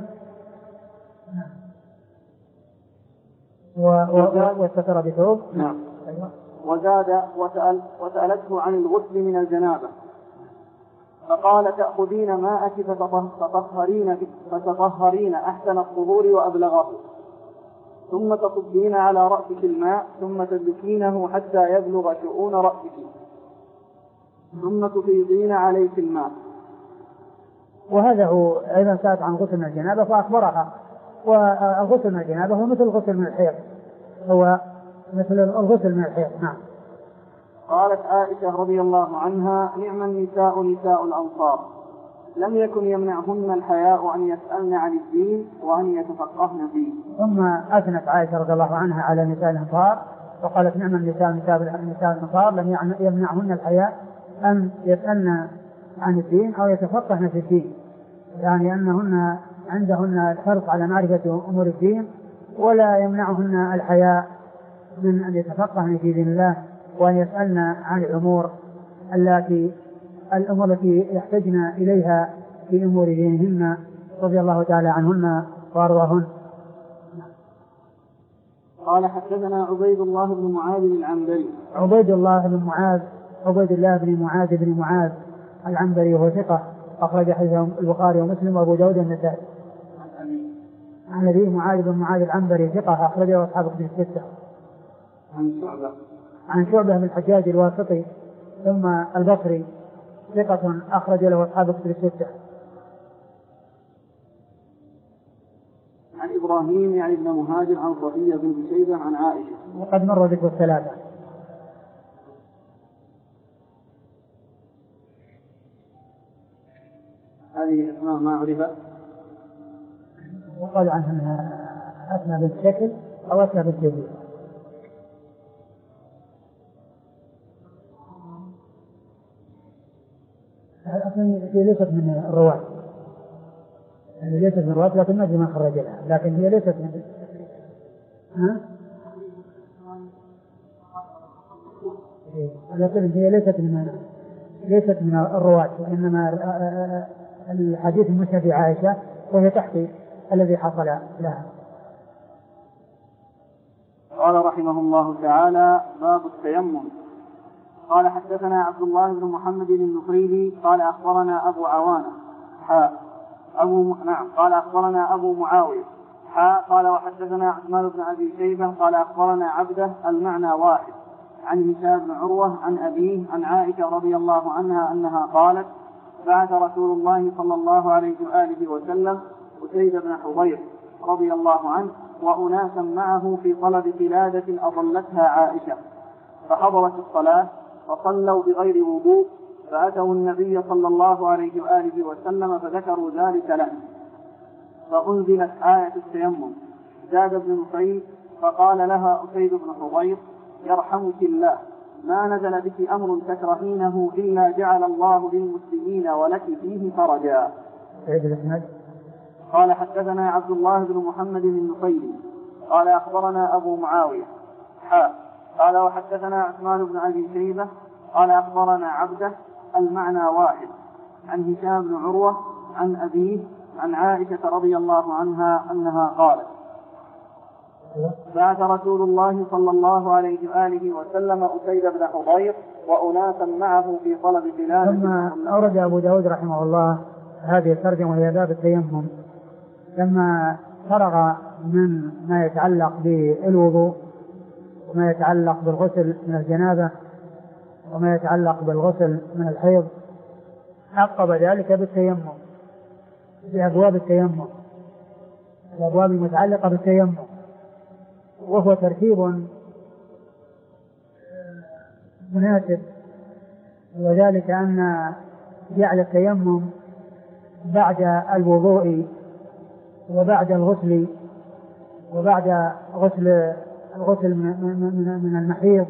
واستتر بثوب. نعم. وزاد وسأل وسألته عن الغسل من الجنابة فقال تأخذين ماءك فتطهرين, فتطهرين أحسن الطهور وأبلغه ثم تصبين على رأسك الماء ثم تدلكينه حتى يبلغ شؤون رأسك ثم تفيضين عليك الماء. وهذا هو أيضا سألت عن غسل من الجنابة فأخبرها. والغسل من الجنابة هو مثل الغسل من الحيض، هو مثل الغسل من الحيض. نعم. قالت عائشة رضي الله عنها: نعم النساء نساء الأنصار، لم يكن يمنعهن الحياء أن يسألن عن الدين وأن يتفقهن فيه. ثم أثنت عائشة رضي الله عنها على نساء الأنصار وقالت: نعم النساء نساء الأنصار لم يمنعهن الحياء أن يسألن عن الدين أو يتفقهن في الدين، يعني أنهن عندهن الحرص على معرفة أمور الدين ولا يمنعهن الحياء من أن يتفقهن في دين الله وأن يسألن عن الأمور التي الأمور التي يحتجن إليها في أمور دينهن رضي الله تعالى عنهن وأرضاهن. قال: حدثنا عبيد الله بن معاذ العنبري. عبيد الله بن معاذ عبيد الله بن معاذ بن معاذ العنبري وهو ثقة، أخرج حديثه البخاري ومسلم وأبو داود والنسائي. عن أبي معاذ بن معاذ العنبري ثقة، أخرجه أصحاب الكتب الستة. عن شعبة عن شعبة بن الحجاج الواسطي ثم البصري ثقة، أخرج له أصحاب الكتب الستة. عن إبراهيم يعني ابن مهاجر عن صفية بن شيبة عن عائشة، وقد مر ذكر الثلاثة. هذه اسماء ما عرفت، وقال عنها أسماء بنت شكل أو أسماء بنت يزيد. هي ليست من الرواة، يعني ليست من الرواة لكن ما أدري من خرج لها، لكن هي ليست من ها؟ لكن هي ليست من ليست من الرواة، وإنما الحديث المسند في عائشة وهي تحكي الذي حصل لها. قال رحمه الله تعالى: باب التيمم. قال: حدثنا عبد الله بن محمد النفيلي قال أخبرنا أبو عوانة حاء أبو م... نعم قال أخبرنا أبو معاوية حاء قال وحدثنا عثمان بن أبي شيبة قال أخبرنا عبده المعنى واحد عن هشام بن عروة عن أبيه عن عائشة رضي الله عنها أنها قالت: بعث رسول الله صلى الله عليه وآله وسلم أسيد بن حضير رضي الله عنه وأناسا معه في طلب قلادة أضلتها عائشة، فحضرت الصلاة فصلوا بغير وضوء، فأتوا النبي صلى الله عليه وآله وسلم فذكروا ذلك له، فأنزلت آية التيمم. زاد ابن نفيل فقال لها أسيد بن حضير: يرحمك الله، ما نزل بك أمر تكرهينه إلا جعل الله للمسلمين ولك فيه فرجا. قال: حدثنا عبد الله بن محمد النفيلي قال أخبرنا أبو معاوية حاء قال وحدثنا عثمان بن أبي شيبة قال أخبرنا عبده المعنى واحد عن هشام بن عروة عن أبيه عن عائشة رضي الله عنها أنها قالت: بعث رسول الله صلى الله عليه وآله وسلم أسيد بن حضير وأناسا معه في طلب بلاد. ثم أورد أبو داود رحمه الله هذه الترجمة وهي باب التيمم، لما فرغ من ما يتعلق بالوضوء وما يتعلق بالغسل من الجنابة وما يتعلق بالغسل من الحيض، عقب ذلك بالتيمم بأبواب التيمم، الأبواب المتعلقة بالتيمم، وهو ترتيب مناسب، وذلك أن جعل التيمم بعد الوضوء وبعد الغسل وبعد غسل الغسل من المحيض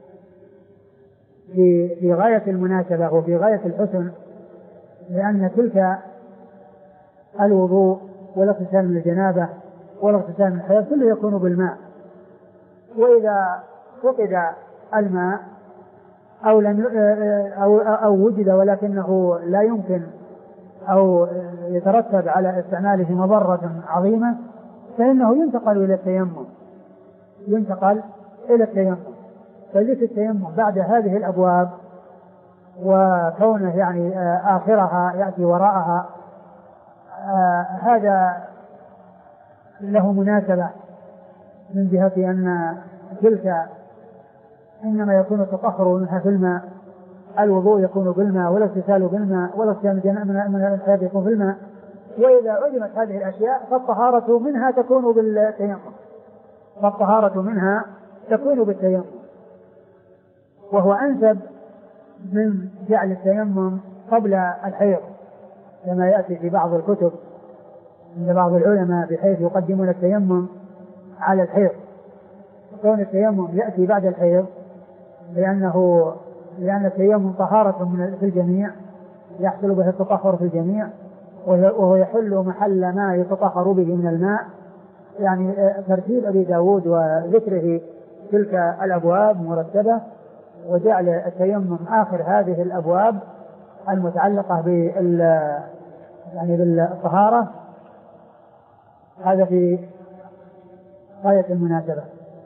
في غاية المناسبة وفي غاية الحسن، لأن تلك الوضوء والاغتسال من الجنابة والاغتسال من الحيض كله يكون بالماء، وإذا فقد الماء أو, لم أو, أو وجد ولكنه لا يمكن أو يترتب على استعماله مضرة عظيمة، فإنه ينتقل إلى التيمم ينتقل إلى التيمم فليس التيمم بعد هذه الأبواب وكونه يعني آخرها يأتي وراءها آه هذا له مناسبة من جهة أن تلك إنما يكون التطهر منها في الماء، الوضوء يكون بالماء والاغتسال بالماء والاغتسال من الحيض يكون بالماء، وإذا علمت هذه الأشياء فالطهارة منها تكون بالتيمم فالطهارة منها تكون بالتيمم وهو أنسب من جعل التيمم قبل الحيض كما يأتي في بعض الكتب عند بعض العلماء بحيث يقدمون التيمم على الحيض، وكون التيمم يأتي بعد الحيض لأنه لأن التيمم طهارة في الجميع يحصل به التطهر في الجميع، وهو يحل محل ما يتطهر به من الماء. يعني ترتيب أبي داود وذكره تلك الأبواب مرتبة، وجعل التيمم آخر هذه الأبواب المتعلقة بال يعني بالطهارة، هذا في غاية المناسبة.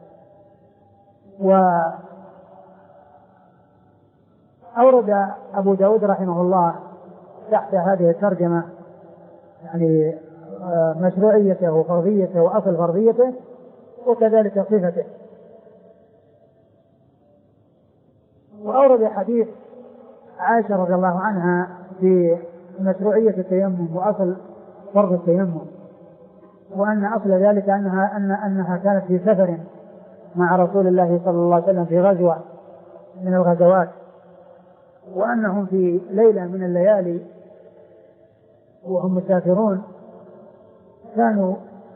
وأورد أبو داود رحمه الله تحت هذه الترجمة يعني مشروعيته وفرضيته وأصل فرضيته وكذلك صفته. وأورد حديث عائشة رضي الله عنها في مشروعية التيمم وأصل فرض التيمم، وأن أصل ذلك أنها, أن أنها كانت في سفر مع رسول الله صلى الله عليه وسلم في غزوة من الغزوات، وأنهم في ليلة من الليالي وهم مسافرون كانوا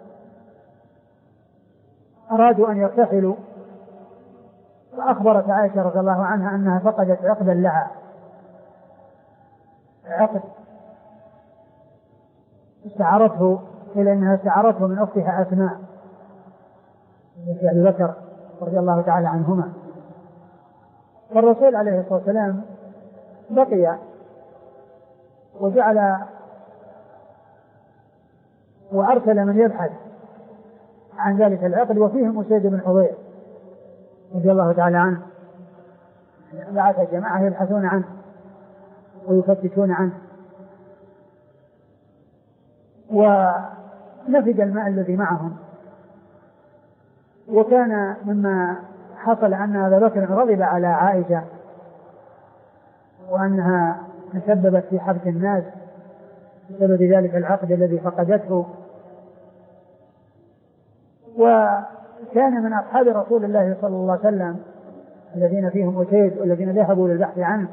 أرادوا أن يرتحلوا، فأخبرت عائشة رضي الله عنها أنها فقدت عقدا لها، عقد استعارته إلى أنها استعارته من أختها أسماء بنت أبي بكر رضي الله تعالى عنهما. والرسول عليه الصلاة والسلام بقي وجعل وأرسل من يبحث عن ذلك العقد، وفيهم أسيد بن حضير رضي الله تعالى عنه، بعث جماعة يبحثون عنه ويفتشون عنه، ونفد الماء الذي معهم. وكان مما حصل أن أبا بكر غضب على عائشة وأنها تسببت في حبس الناس بسبب ذلك العقد الذي فقدته. وكان من أصحاب رسول الله صلى الله عليه وسلم الذين فيهم أسيد والذين ذهبوا للبحث عنه،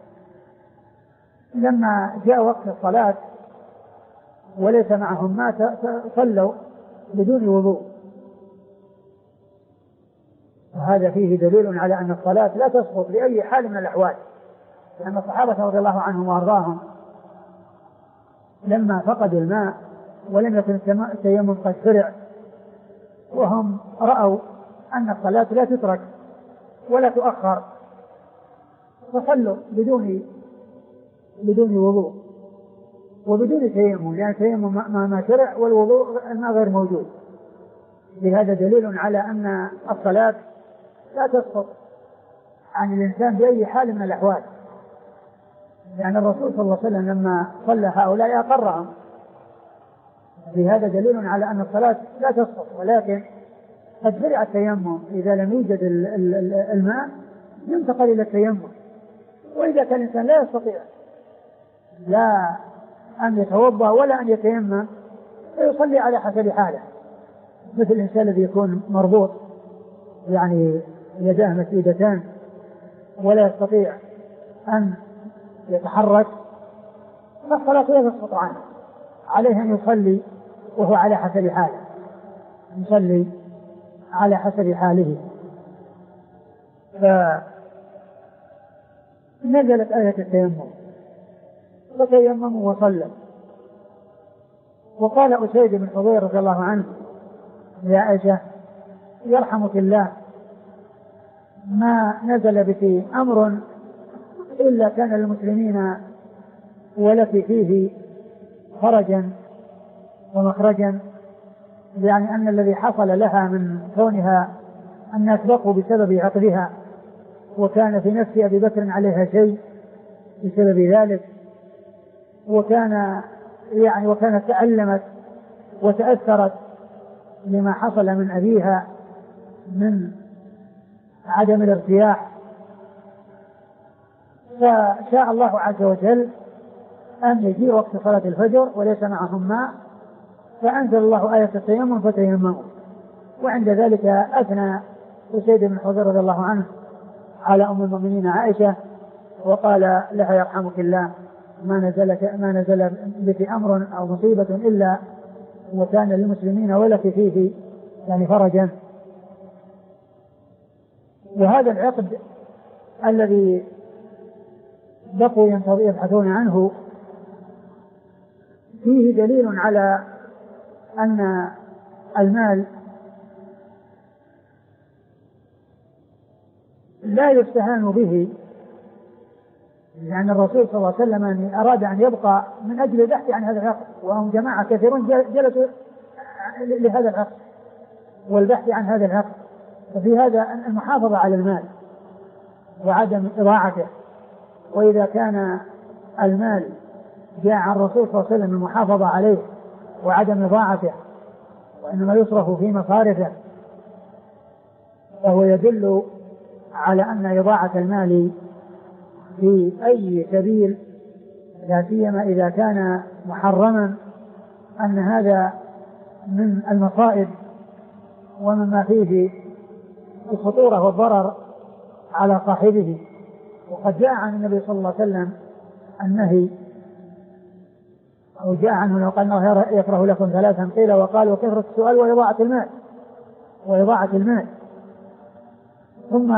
لما جاء وقت الصلاة وليس معهم ماء صلوا بدون وضوء، وهذا فيه دليل على أن الصلاة لا تسقط بأي حال من الأحوال، لأن الصحابة رضي الله عنهم وأرضاهم لما فقدوا الماء ولم يكن التيمم قد شرع وهم رأوا أن الصلاة لا تترك ولا تؤخر، فصلوا بدون بدون وضوء وبدون تيمم، لأن التيمم ما شرع والوضوء ما غير موجود. بهذا دليل على أن الصلاة لا تسقط عن الإنسان بأي حال من الأحوال، لأن الرسول صلى الله عليه وسلم لما صلى هؤلاء أقرهم. بهذا دليل على أن الصلاة لا تسقط، ولكن قد شرع التيمم إذا لم يوجد الماء ينتقل إلى التيمم. وإذا كان الإنسان لا يستطيع لا أن يتوضأ ولا أن يتيمم فيصلي على حسب حاله، مثل الإنسان الذي يكون مربوط يعني يداه مسدودتان ولا يستطيع أن يتحرك، فالصلاة لا تسقط عنه، عليه أن يصلي وهو على حسب حاله، يصلي على حسب حاله. فنزلت آية التيمم فتيمموا وصلوا. وقال أسيد بن حضير رضي الله عنه يا عائشة يرحمك الله، ما نزل بك أمر إلا كان للمسلمين ولك فيه خرجا ومخرجا، يعني أن الذي حصل لها من كونها الناس بقوا بسبب عقدها، وكان في نفس أبي بكر عليها شيء بسبب ذلك، وكان يعني وكانت تألمت وتأثرت لما حصل من أبيها من عدم الارتياح، فشاء الله عز وجل أن يجي وقت صلاة الفجر وليس معهم ماء، فأنزل الله آية التيمم فتيمموا. وعند ذلك أثنى أسيد بن حضير رضي الله عنه على أم المؤمنين عائشة وقال لها يرحمك الله ما نزل ما نزل بك أمر أو مصيبة إلا وكان للمسلمين ولك فيه يعني فرجا. وهذا العقد الذي بقوا يبحثون عنه فيه دليل على أن المال لا يستهان به، لأن الرسول صلى الله عليه وسلم أراد أن يبقى من أجل البحث عن هذا العقد، وهم جماعة كثيرون جلسوا لهذا العقد والبحث عن هذا العقد. ففي هذا المحافظة على المال وعدم إضاعته. وإذا كان المال جاء عن الرسول صلى الله عليه وسلم المحافظة عليه وعدم إضاعته وإنما يصرف في مصارفه، فهو يدل على أن إضاعة المال في أي سبيل لا سيما إذا كان محرما أن هذا من المصائب ومما فيه الخطورة والضرر على صاحبه. وقد جاء عن النبي صلى الله عليه وسلم النهي، أو جاء عنه لو قال أنه يكره لكم ثلاثا قيل وقال وكثرة السؤال وإضاعة المال وإضاعة المال. ثم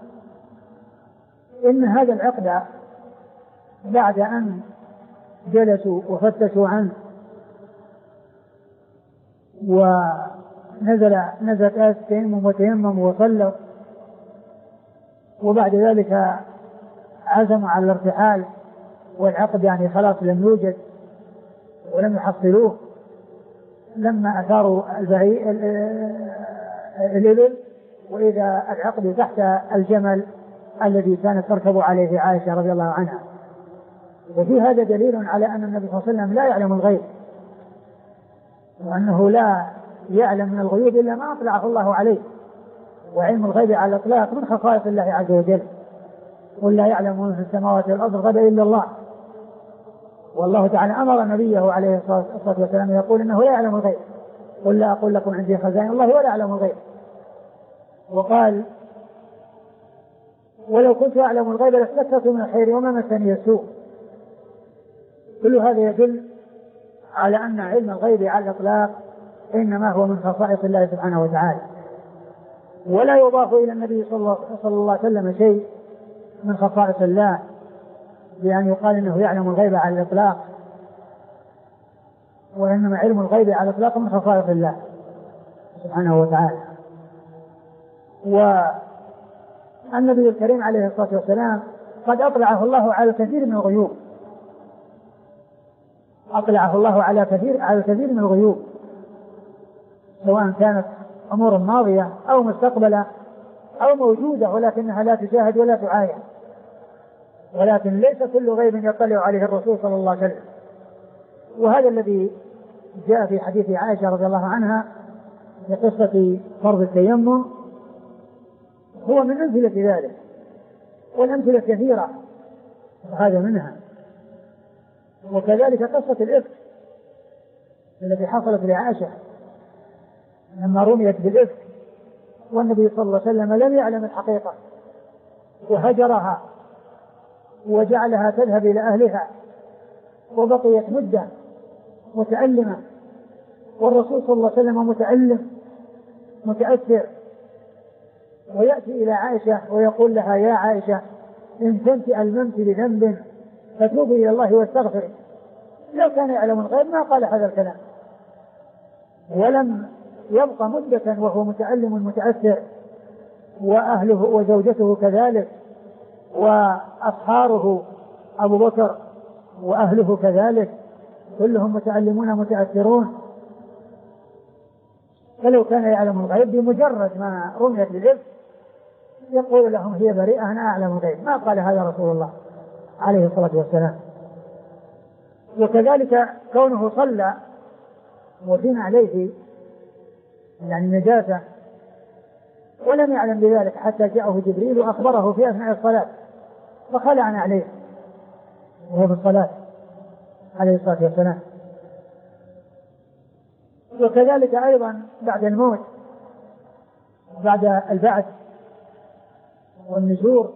إن هذا العقد بعد أن جلسوا وفتشوا عنه ونزل نزلت آية التيمم وتيمم وصلوا، وبعد ذلك عزموا على الارتحال والعقد يعني خلاص لم يوجد ولم يحصلوه، لما أثاروا الإبل وإذا العقد تحت الجمل الذي كانت تركب عليه عائشة رضي الله عنها. وفي هذا دليل على أن النبي صلى الله عليه وسلم لا يعلم الغيب، وأنه لا يعلم من الغيوب إلا ما أطلعه الله عليه، وعلم الغيب على الإطلاق من خصائص الله عز وجل. قل لا يعلم من في السماوات والأرض الغيب إلا الله. والله تعالى أمر نبيه عليه الصلاة والسلام يقول إنه لا يعلم الغيب، قل لا أقول لكم عندي خزائن الله ولا يعلم الغيب. وقال ولو كنت أعلم الغيب لاستكثرت من الخير وما مسني السوء. كل هذا يدل على أن علم الغيب على الإطلاق إنما هو من خصائص الله سبحانه وتعالى، ولا يضاف إلى النبي صلى الله عليه وسلم شيء من خصائص الله بأن يقال إنه يعلم الغيب على الإطلاق، وإنما علم الغيب على الإطلاق من خصائص الله سبحانه وتعالى. والنبي الكريم عليه الصلاة والسلام قد أطلعه الله على الكثير من الغيوب، أطلعه الله على كثير على الكثير من الغيوب، سواء كانت أمور ماضية أو مستقبلة أو موجودة ولكنها لا تشاهد ولا تعاين. ولكن ليس كل غيب يطلع عليه الرسول صلى الله عليه وسلم. وهذا الذي جاء في حديث عائشة رضي الله عنها في قصة فرض التيمم هو من أمثلة ذلك، والأمثلة كثيرة وهذا منها. وكذلك قصة الإفك التي حصلت لعائشة لما رميت بالإفك والنبي صلى الله عليه وسلم لم يعلم الحقيقة وهجرها وجعلها تذهب إلى أهلها وبقيت مدة متألمة، والرسول صلى الله عليه وسلم متألم متأثر، ويأتي إلى عائشة ويقول لها يا عائشة إن كنت ألممت بذنب فتوبي إلى الله واستغفري. لو كان يعلم الغيب ما قال هذا الكلام، ولم يبقى مدة وهو متألم متأثر، وأهله وزوجته كذلك، وأصحاره أبو بكر وأهله كذلك كلهم متألمون متأثرون. فلو كان يعلم الغيب بمجرد ما رميت بالإفك يقول لهم هي بريئة أنا أعلم الغيب، ما قال هذا رسول الله عليه الصلاة والسلام. وكذلك كونه صلى وبنى عليه يعني نجاسة ولم يعلم بذلك حتى جاءه جبريل وأخبره في أثناء الصلاة فخلعنا عليه وهو في الصلاة عليه الصلاة والسلام. وكذلك أيضا بعد الموت بعد البعث والنزور،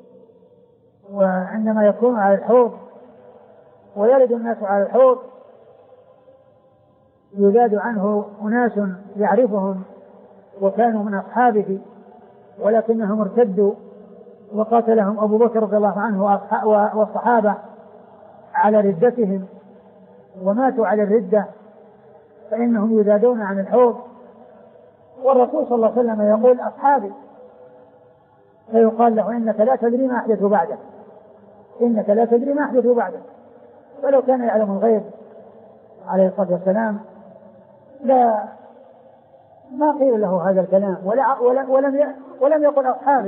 وعندما يكون على الحوض ويرد الناس على الحوض يزاد عنه أناس يعرفهم وكانوا من أصحابه ولكنهم ارتدوا وقاتلهم أبو بكر رضي الله عنه والصحابة على ردتهم وماتوا على الردة، فإنهم يزادون عن الحوض، والرسول صلى الله عليه وسلم يقول أصحابي، فيقال له إنك لا تدري ما أحدث بعدك، إنك لا تدري ما أحدث بعدك. ولو كان يعلم الغيب عليه الصلاة والسلام لا ما قيل له هذا الكلام، ولا ولم ولم يقل أصحابي،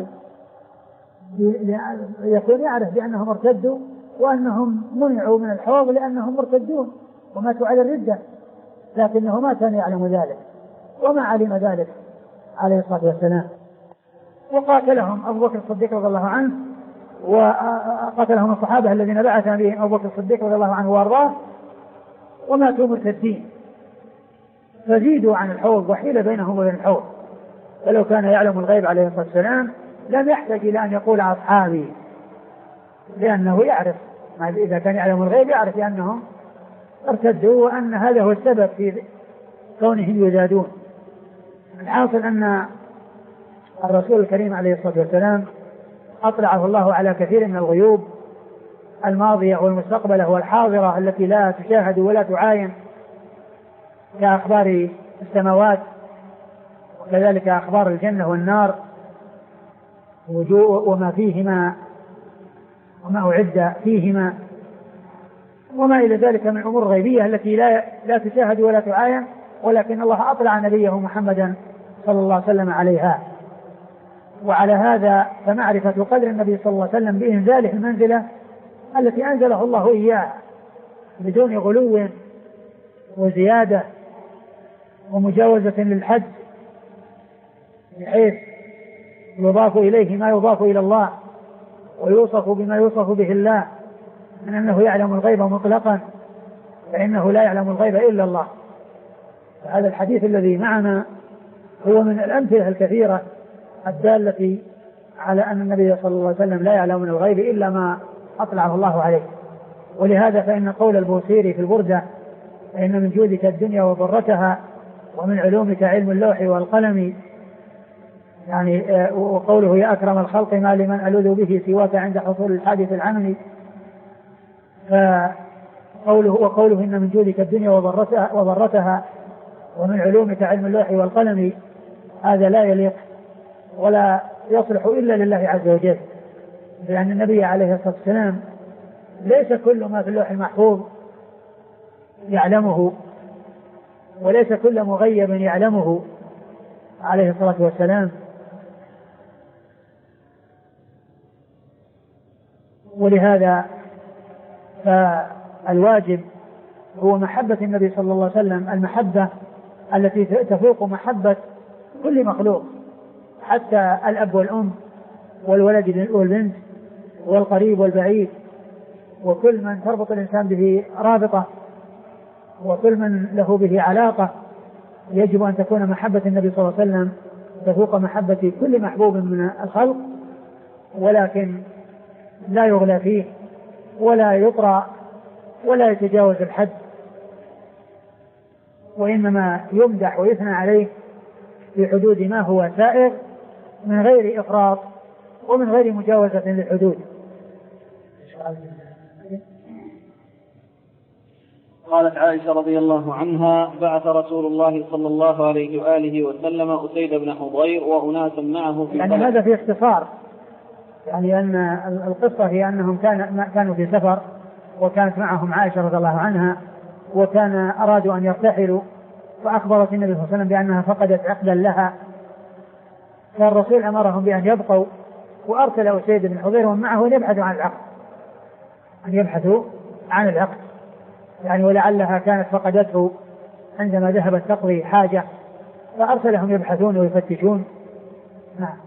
يكون يعرف بأنهم ارتدوا وأنهم منعوا من الحوض لأنهم مرتدون وماتوا على الردة، لكنه ما كان يعلم ذلك وما علم ذلك عليه الصلاة والسلام. وقاتلهم أبو بكر الصديق رضي الله عنه، وقاتلهم الصحابة الذين بعث بهم أبو بكر الصديق رضي الله عنه وارضاه، وماتوا مرتدين، فزيدوا عن الحوض وحيل بينهم وبين الحوض. فلو كان يعلم الغيب عليه الصلاة والسلام لم يحتاج إلى أن يقول أصحابي، لأنه يعرف، إذا كان يعلم الغيب يعرف أنهم ارتدوا وأن هذا هو السبب في كونهم يزادون. الحاصل أن الرسول الكريم عليه الصلاة والسلام أطلعه الله على كثير من الغيوب الماضية والمستقبلة والحاضرة التي لا تشاهد ولا تعاين، كأخبار السماوات وكذلك أخبار الجنة والنار وما فيهما وما أعد فيهما وما إلى ذلك من الأمور الغيبية التي لا لا تشاهد ولا تعاين، ولكن الله أطلع نبيه محمدا صلى الله عليه وسلم عليها. وعلى هذا فمعرفة قدر النبي صلى الله عليه وسلم بإنزاله المنزلة التي أنزله الله إياه بدون غلو وزيادة ومجاوزة للحد، بحيث يضاف إليه ما يضاف إلى الله ويوصف بما يوصف به الله من أنه يعلم الغيب مطلقا، فإنه لا يعلم الغيب إلا الله. فهذا الحديث الذي معنا هو من الأمثلة الكثيرة الدالة على أن النبي صلى الله عليه وسلم لا يعلم من الغيب إلا ما أطلعه الله عليه. ولهذا فإن قول البوصيري في البردة فإن من جودك الدنيا وضرتها ومن علومك علم اللوح والقلم، يعني وقوله يا أكرم الخلق ما لمن ألوذ به سواك عند حصول الحادث العملي، فقوله وقوله إن من جودك الدنيا وضرتها, وضرتها ومن علومك علم اللوح والقلم، هذا لا يليق ولا يصلح إلا لله عز وجل، لأن النبي عليه الصلاة والسلام ليس كل ما في اللوح المحفوظ يعلمه، وليس كل مغيب يعلمه عليه الصلاة والسلام. ولهذا فالواجب هو محبة النبي صلى الله عليه وسلم، المحبة التي تفوق محبة كل مخلوق، حتى الأب والأم والولد والبنت والقريب والبعيد، وكل من تربط الإنسان به رابطة وكل من له به علاقة، يجب أن تكون محبة النبي صلى الله عليه وسلم تفوق محبة كل محبوب من الخلق، ولكن لا يغلى فيه ولا يطرى ولا يتجاوز الحد، وإنما يمدح ويثنى عليه في حدود ما هو سائغ من غير إفراط ومن غير مجاوزة للحدود. قالت عائشة رضي الله عنها بعث رسول الله صلى الله عليه وآله وسلم أسيد بن حضير وأناس معه في يعني هذا في اختصار، يعني أن القصة هي أنهم كانوا في سفر وكانت معهم عائشة رضي الله عنها، وكان أرادوا أن يرتحلوا، فأخبرت النبي صلى الله عليه وسلم بأنها فقدت عقدا لها، فالرسول أمرهم بأن يبقوا، وأرسل أسيد بن حضير ومعه أن يبحثوا عن العقد أن يبحثوا عن العقد يعني ولعلها كانت فقدته عندما ذهبت تقضي حاجة، فأرسلهم يبحثون ويفتشون. نعم.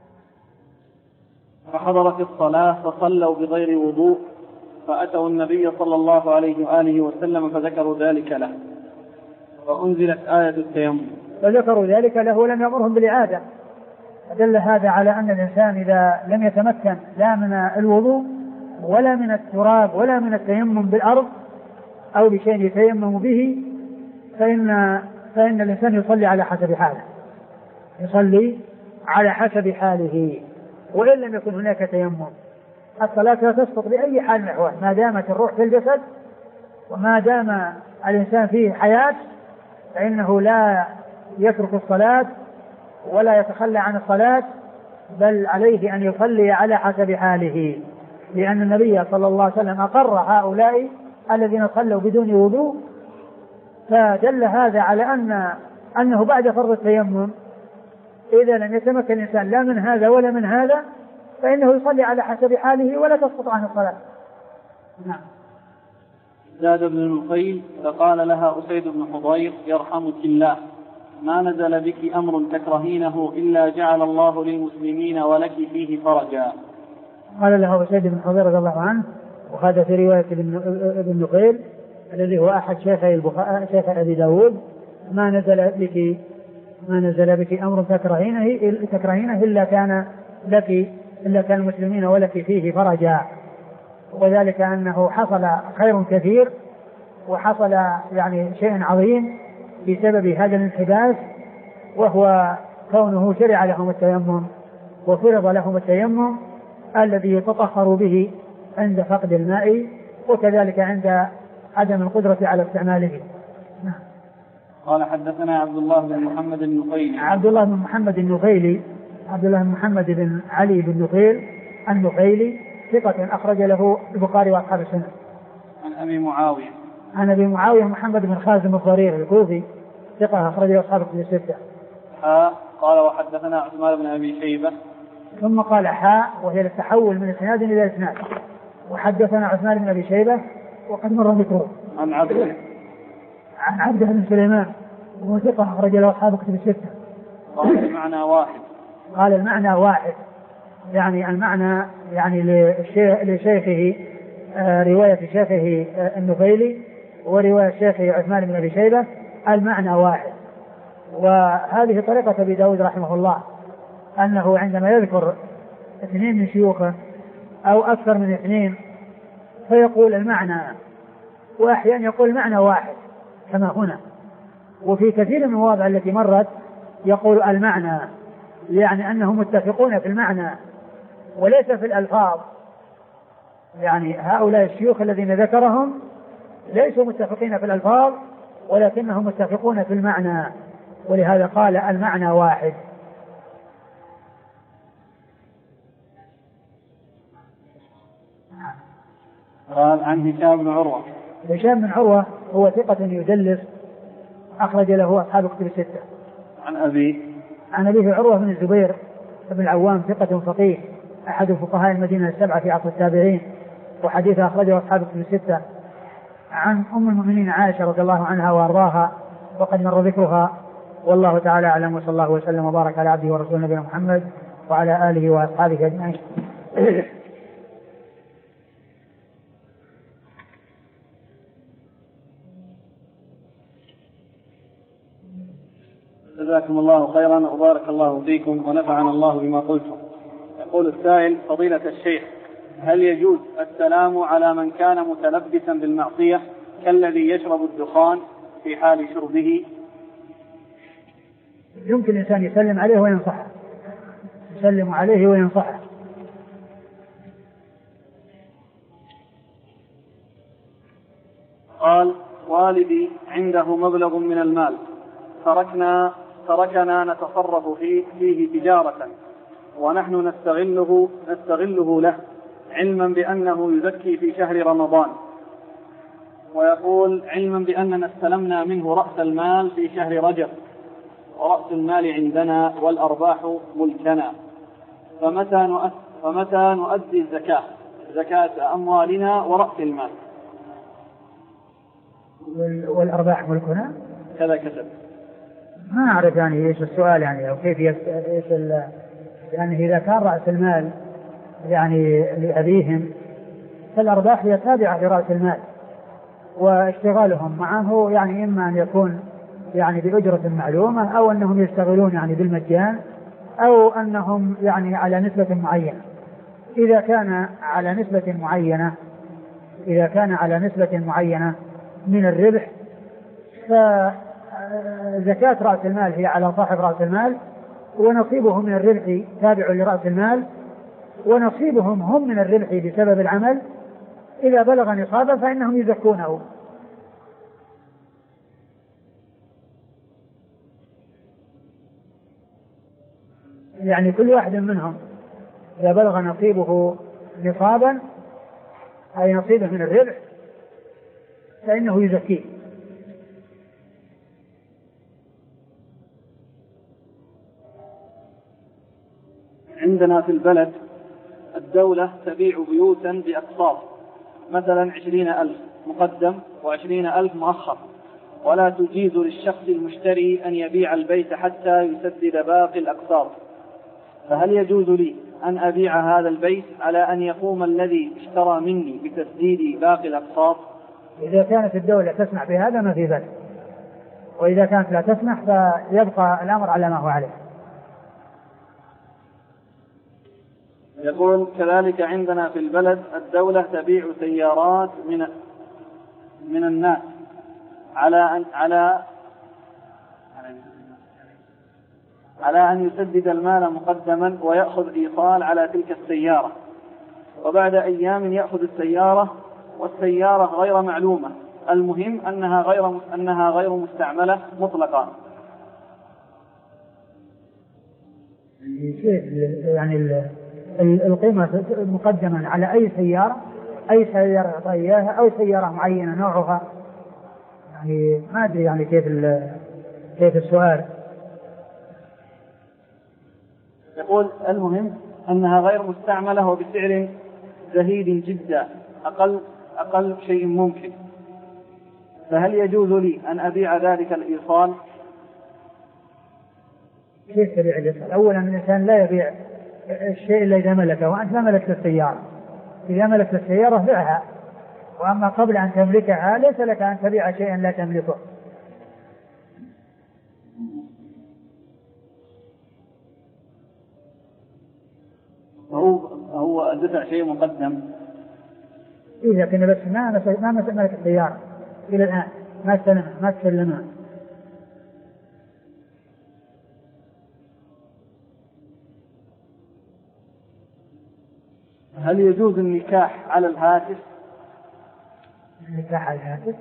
فحضرت الصلاة فصلوا بغير وضوء، فأتوا النبي صلى الله عليه وآله وسلم فذكروا ذلك له، فأنزلت آية التيمم. فذكروا ذلك له ولم يأمرهم بالإعادة، دل هذا على أن الإنسان إذا لم يتمكن لا من الوضوء ولا من التراب ولا من التيمم بالأرض أو بشيء يتيمم به فإن, فإن الإنسان يصلي على حسب حاله، يصلي على حسب حاله وإن لم يكن هناك تيمم. الصلاة لا تسقط بأي حال من الأحوال ما دامت الروح في الجسد وما دام الإنسان فيه حياة، فإنه لا يترك الصلاة ولا يتخلى عن الصلاة، بل عليه أن يصلي على حسب حاله، لأن النبي صلى الله عليه وسلم أقر هؤلاء الذين صلوا بدون وضوء. فدل هذا على أن أنه بعد فرض التيمم إذا لم يتمكن الإنسان لا من هذا ولا من هذا فإنه يصلي على حسب حاله ولا تسقط عنه الصلاة. نعم. زاد ابن النقيل فقال لها أسيد بن حضير يرحمك الله ما نزل بك أمر تكرهينه إلا جعل الله للمسلمين ولك فيه فرجا. قال له أسيد بن حضير رضي الله عنه، وهذا في رواية ابن النقيل الذي هو أحد شيخي البخاري شيخ أبي داود، ما نزل بك ما نزل بك أمر تكرهينه تكرهينه إلا كان لك إلا كان المسلمين ولك فيه فرجا. وذلك أنه حصل خير كثير وحصل يعني شيء عظيم بسبب هذا الانحباس، وهو كونه شرع لهم التيمم وفرض لهم التيمم الذي يتطهر به عند فقد الماء وكذلك عند عدم القدرة على استعماله. قال حدثنا عبد الله بن محمد النقيلي. عبد الله بن محمد النقيلي عبد الله بن محمد بن علي بن نقيل النقيلي ثقة أخرج له البخاري وأصحاب السنة. عن أبي معاوية عن أبي معاوية محمد بن خازم الضرير الكوفي ثقة أخرج له أصحاب الكتب الستة. حاء قال وحدثنا عثمان بن أبي شيبة. ثم قال حاء وهي التحول من إسناد إلى إسناد. وحدثنا عثمان بن أبي شيبة وقد مر ذكره. عن عبده عن عبده بن سليمان وهو ثقة أخرج له أصحاب الكتب الستة. قال المعنى واحد. قال المعنى واحد يعني المعنى يعني لشيخه آه رواية شيخه آه النقيلي ورواية شيخه عثمان بن أبي شيبة المعنى واحد. وهذه طريقة أبي داود رحمه الله أنه عندما يذكر اثنين من شيوخه أو أكثر من اثنين فيقول المعنى، وأحيانا يقول المعنى واحد كما هنا، وفي كثير من المواضع التي مرت يقول المعنى، يعني أنهم متفقون في المعنى وليس في الألفاظ. يعني هؤلاء الشيوخ الذين ذكرهم ليسوا متفقين في الألفاظ ولكنهم متفقون في المعنى، ولهذا قال المعنى واحد. قال عن هشام بن عروة. هشام بن عروة هو ثقة يدلس أخرج له أصحاب الكتب الستة. عن أبي عن أبيه عروة بن الزبير بن العوام ثقة فقيه أحد فقهاء المدينة السبعة في عصر التابعين، وحديثه أخرجه أصحاب الكتب الستة. عن أم المؤمنين عائشة رضي الله عنها وأرضاها وقد مر ذكرها، والله تعالى أعلم، وصلى الله وسلم وبارك على عبده ورسوله نبينا محمد وعلى آله وأصحابه أجمعين. جزاكم الله خيرا وبارك الله فيكم ونفعنا الله بما قلتم. يقول السائل: فضيلة الشيخ، هل يجوز السلام على من كان متلبسا بالمعصية كالذي يشرب الدخان في حال شربه؟ يمكن الإنسان يسلم عليه وينصحه، يسلم عليه وينصحه. قال: والدي عنده مبلغ من المال تركنا تركنا نتصرف فيه, فيه تجارة ونحن نستغله نستغله له علما بأنه يزكي في شهر رمضان، ويقول علما بأننا استلمنا منه رأس المال في شهر رجب، ورأس المال عندنا والأرباح ملكنا، فمتى فمتى نؤدي الزكاة زكاة أموالنا ورأس المال؟ والأرباح ملكنا كذا كتب. ما أعرف يعني إيش السؤال يعني أو كيف إيش يعني إذا كان رأس المال يعني لأبيهم فالأرباح هي تابعة لرأس المال، واشتغالهم معه يعني إما أن يكون يعني بأجرة معلومة أو أنهم يشتغلون يعني بالمجان أو أنهم يعني على نسبة معينة. إذا كان على نسبة معينة إذا كان على نسبة معينة من الربح فزكاة رأس المال هي على صاحب رأس المال، ونصيبه من الربح تابع لرأس المال، ونصيبهم هم من الربح بسبب العمل. إذا بلغ نصابا فإنهم يزكونه. يعني كل واحد منهم إذا بلغ نصيبه نصابا أي نصيبه من الربح فإنه يزكيه. عندنا في البلد الدولة تبيع بيوتا بأقساط، مثلا عشرين ألف مقدم وعشرين ألف مؤخر، ولا تجيز للشخص المشتري أن يبيع البيت حتى يسدد باقي الأقساط، فهل يجوز لي أن أبيع هذا البيت على أن يقوم الذي اشترى مني بتسديد باقي الأقساط؟ إذا كانت الدولة تسمح بهذا ما في بأس، وإذا كانت لا تسمح فيبقى الأمر على ما هو عليه. يقول كذلك عندنا في البلد الدولة تبيع سيارات من من الناس على أن على على أن يسدد المال مقدما ويأخذ إيصال على تلك السيارة، وبعد أيام يأخذ السيارة والسيارة غير معلومة، المهم أنها غير أنها غير مستعملة مطلقا. يعني القيمة مقدما على أي سيارة أي سيارة طيارة أو سيارة معينة نوعها، يعني ما أدري يعني كيف كيف السؤال. يقول المهم أنها غير مستعملة وبسعر زهيد جدا أقل أقل شيء ممكن، فهل يجوز لي أن أبيع ذلك الإيصال؟ كيف تبيع الإيصال؟ أولا الإنسان لا يبيع الشيء إلا إذا ملكه، وأنت ما ملكت السيارة. إذا ملكت السيارة بيعها، وأما قبل أن تملكها ليس لك أن تبيع شيئا لا تملكه. هو هو دفع شيء مقدم. إذا كنا بس ما ما ملك السيارة إلى الآن ما تسلم ما تسلمها. هل يجوز النكاح على الهاتف؟ النكاح على الهاتف،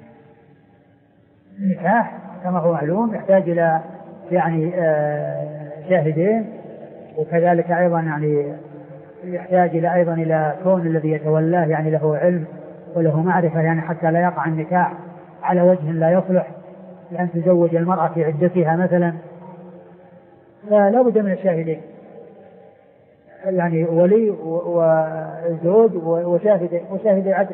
النكاح كما هو معلوم يحتاج إلى يعني آه شاهدين، وكذلك أيضا يعني يحتاج إلى أيضا إلى كون الذي يتولاه يعني له علم وله معرفة، يعني حتى لا يقع النكاح على وجه لا يصلح لأن تزوج المرأة في عدتها مثلا، فلا بد من الشاهدين، يعني ولي وزوج وشاهد وشاهد عدل.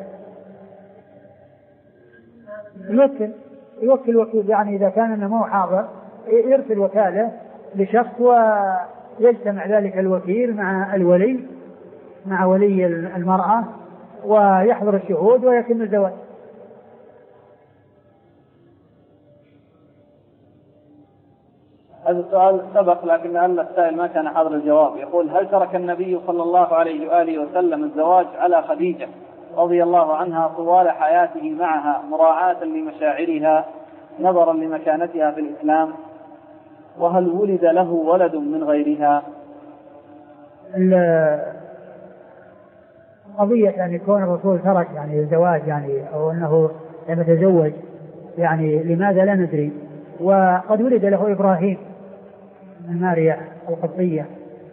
يوكل يوكل وكيل، يعني إذا كان أنه مو حاضر يرسل وكالة لشخص ويجتمع ذلك الوكيل مع الولي مع ولي المرأة ويحضر الشهود ويتم الزواج. هذا السؤال سبق لكن أن السائل ما كان حاضر الجواب. يقول هل ترك النبي صلى الله عليه وآله وسلم الزواج على خديجة رضي الله عنها طوال حياته معها مراعاة لمشاعرها نظرا لمكانتها في الإسلام؟ وهل ولد له ولد من غيرها؟ قضية أن يكون الرسول ترك يعني الزواج يعني أو أنه لم يتزوج يعني لماذا لا ندري. وقد ولد له إبراهيم من ماريا القبطية.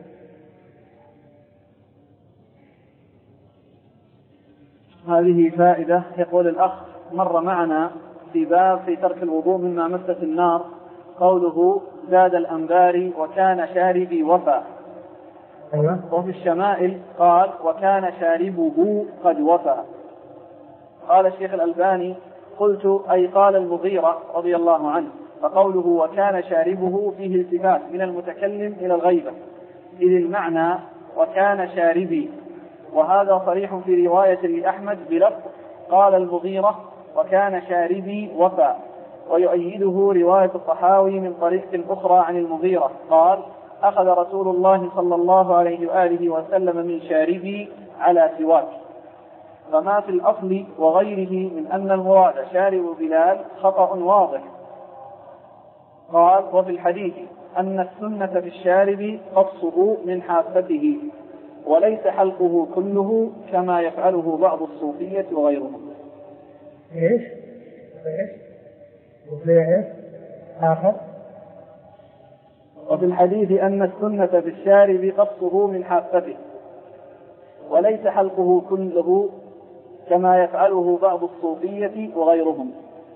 هذه فائدة. يقول الأخ مر معنا في باب في ترك الوضوء مما مست النار قوله زاد الأنباري وكان شاربي وفى. أيوة. وفي الشمائل قال وكان شاربه قد وفى. قال الشيخ الألباني قلت أي قال المغيرة رضي الله عنه، فقوله وكان شاربه فيه التفات من المتكلم إلى الغيبة، إذ المعنى وكان شاربي، وهذا صريح في رواية لأحمد بلفظ قال المغيرة وكان شاربي وفى، ويؤيده رواية الطحاوي من طريق أخرى عن المغيرة قال أخذ رسول الله صلى الله عليه وآله وسلم من شاربي على سواك، فما في الأصل وغيره من أن المراد شارب بلال خطأ واضح. قال: وفي الحديث أن السنة في الشارب قصه من حافته وليس حلقه كله كما يفعله بعض الصوفية وغيرهم. إيش؟ إيش؟ وفي إيش؟ آخر. وفي الحديث أن السنة في الشارب قصه من حافته وليس حلقه كله كما يفعله بعض الصوفية وغيرهم.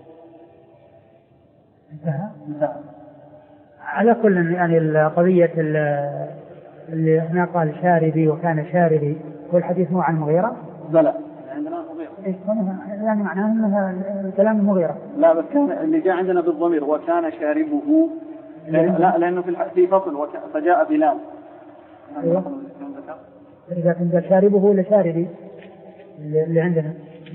انتهى. انتهى. على كل يعني القضية اللي هنا قال شاربي وكان شاربي والحديث مو عن المغيرة. بلى عندنا المغيرة يعني معناه انها الكلام المغيرة. لا بس كان اللي جاء عندنا بالضمير وكان شاربه. لا لأنه في في فصل وك... فجاء بلال. أيوة. إذا كنت شاربه ولا شاربي اللي عندنا.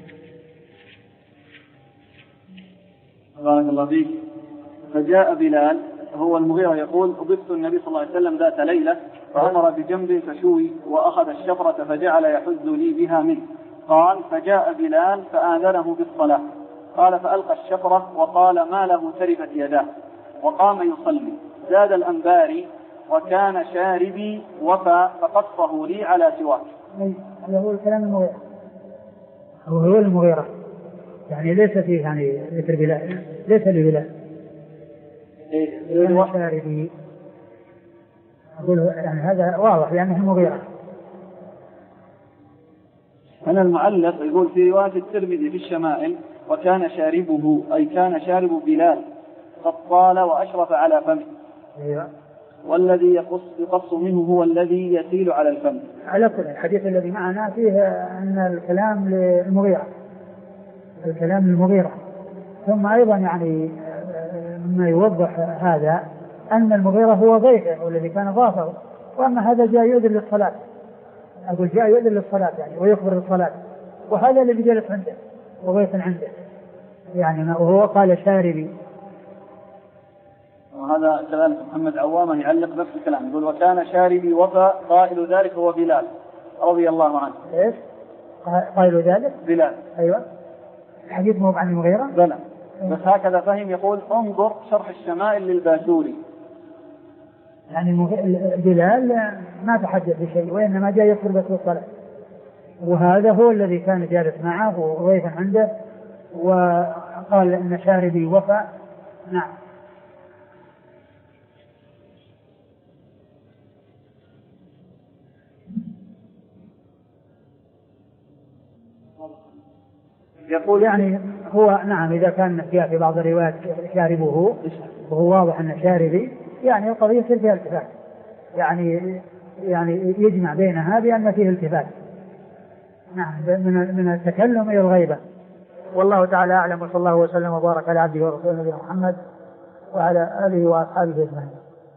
بارك الله فيك. فجاء بلال هو المغيرة يقول: أضفت النبي صلى الله عليه وسلم ذات ليلة فأمر بجنب فشوي وأخذ الشفرة فجعل يحز لي بها منه. قال: فجاء بلال فآذنه بالصلاة. قال: فألقى الشفرة وقال: ما له تربت يداه، وقام يصلي. زاد الأنباري: وكان شاربي وفى فقصه لي على سواك. هذا هو الكلام المغيرة، هو هو المغيرة يعني ليس فيه يعني مثل بلال، ليس لبلال. كان شاربي أقول يعني هذا واضح لأنه المغيرة. هنا المعلق يقول في رواية الترمذي في الشمائل: وكان شاربه أي كان شارب بلال قد طال وأشرف على فمه. أيوة. والذي يقص, يقص منه هو الذي يسيل على الفم. على كل الحديث الذي معنا فيه أن الكلام للمغيرة، الكلام للمغيرة. ثم أيضا يعني مما يوضح هذا أن المغيرة هو ضيفه والذي كان ضافه، وأما هذا جاء يؤذن للصلاة. أقول جاء يؤذن للصلاة يعني ويخبر الصلاة، وهذا الذي جلس عنده وضيف عنده يعني، وهو قال شاربي. وهذا كذلك محمد عوامة يعلق نفس الكلام يقول: وكان شاربي وفى قائل ذلك هو بلال رضي الله عنه. إيش قائل ذلك؟ بلال. أيوة. الحديث مو عن المغيرة؟ بلى بس هكذا فهم. يقول: انظر شرح الشمائل للباشوري. يعني بلال ما تحدث بشيء وإنما جاء يخبر بس بالصلاة، وهذا هو الذي كان جالس معه وضيفا عنده وقال إن شاربي وفى. نعم. يقول يعني هو نعم إذا كان فيها في بعض الروايات شاربه وهو واضح أن شاربي يعني القضية يصير فيها التفات، يعني يعني يجمع بينها بأن فيه التفات. نعم من من التكلم إلى الغيبة. والله تعالى أعلم، وصلى الله وسلم وبارك على عبده ورسوله نبينا محمد وعلى آله وأصحابه أجمعين.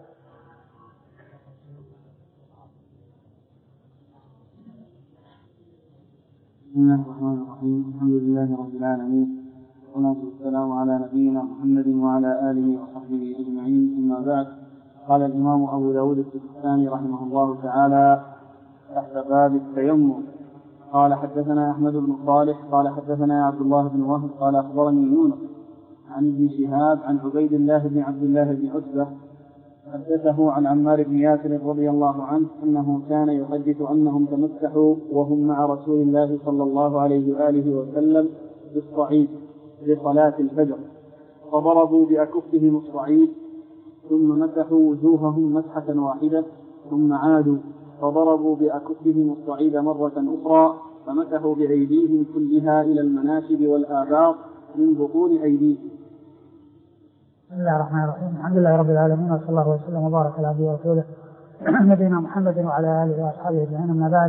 بسم الله الرحمن الرحيم. الحمد لله رب العالمين، والصلاة والسلام على نبينا محمد وعلى آله وصحبه أجمعين. أما بعد، قال الإمام أبو داود السجستاني رحمه الله تعالى تحت باب التيمم: قال حدثنا أحمد بن صالح قال حدثنا عبد الله بن وهب قال أخبرني يونس عن ابن شهاب عن عبيد الله بن عبد الله بن عتبة حدثه عن عمار بن ياسر رضي الله عنه أنه كان يحدث أنهم تمسحوا وهم مع رسول الله صلى الله عليه وآله وسلم بالصعيد لصلاة الفجر، فضربوا بأكفهم الصعيد ثم مسحوا وجوههم مسحة واحدة ثم عادوا فضربوا بأكفهم الصعيد مرة أخرى فمسحوا بأيديهم كلها إلى المناشب والآباط من بطون أيديهم. بسم الله الرحمن الرحيم. الحمد لله رب العالمين، وصلى الله وسلم وبارك على عبده ورسوله نبينا محمد وعلى آله وأصحابه أجمعين. أما بعد،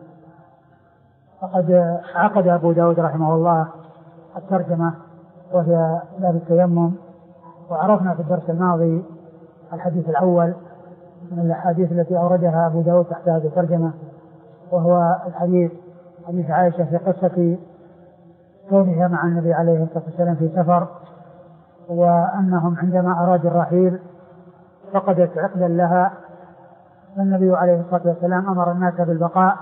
فقد عقد أبو داود رحمه الله الترجمة وهي باب التيمم، وعرفنا في الدرس الماضي الحديث الأول من الأحاديث التي أوردها أبو داود تحت هذه الترجمة، وهو الحديث حديث عائشة في قصة كونها مع النبي عليه الصلاة والسلام في سفر، وأنهم عندما أرادوا الرحيل فقدت عقدا لها النبي عليه الصلاة والسلام أمر الناس بالبقاء،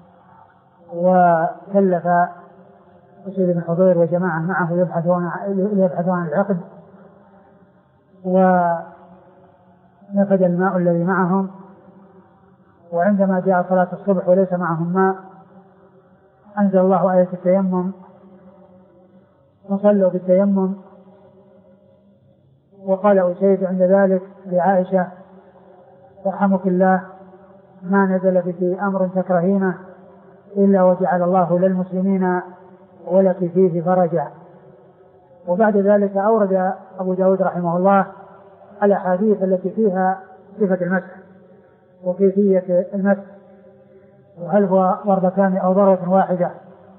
وكلف أسيد بن حضير وجماعة معه يبحثون يبحثون عن العقد، ونفد الماء الذي معهم، وعندما جاء صلاة الصبح وليس معهم ماء أنزل الله آية التيمم وصلوا بالتيمم. وقال أسيد عند ذلك لعائشة يرحمك الله ما نزل بك أمر تكرهينه إلا وجعل الله للمسلمين ولك فيه فرجا. وبعد ذلك أورد أبو داود رحمه الله الأحاديث التي فيها صفة المسح وكيفية المسح، وهل هو ضربتان أو ضربة واحدة،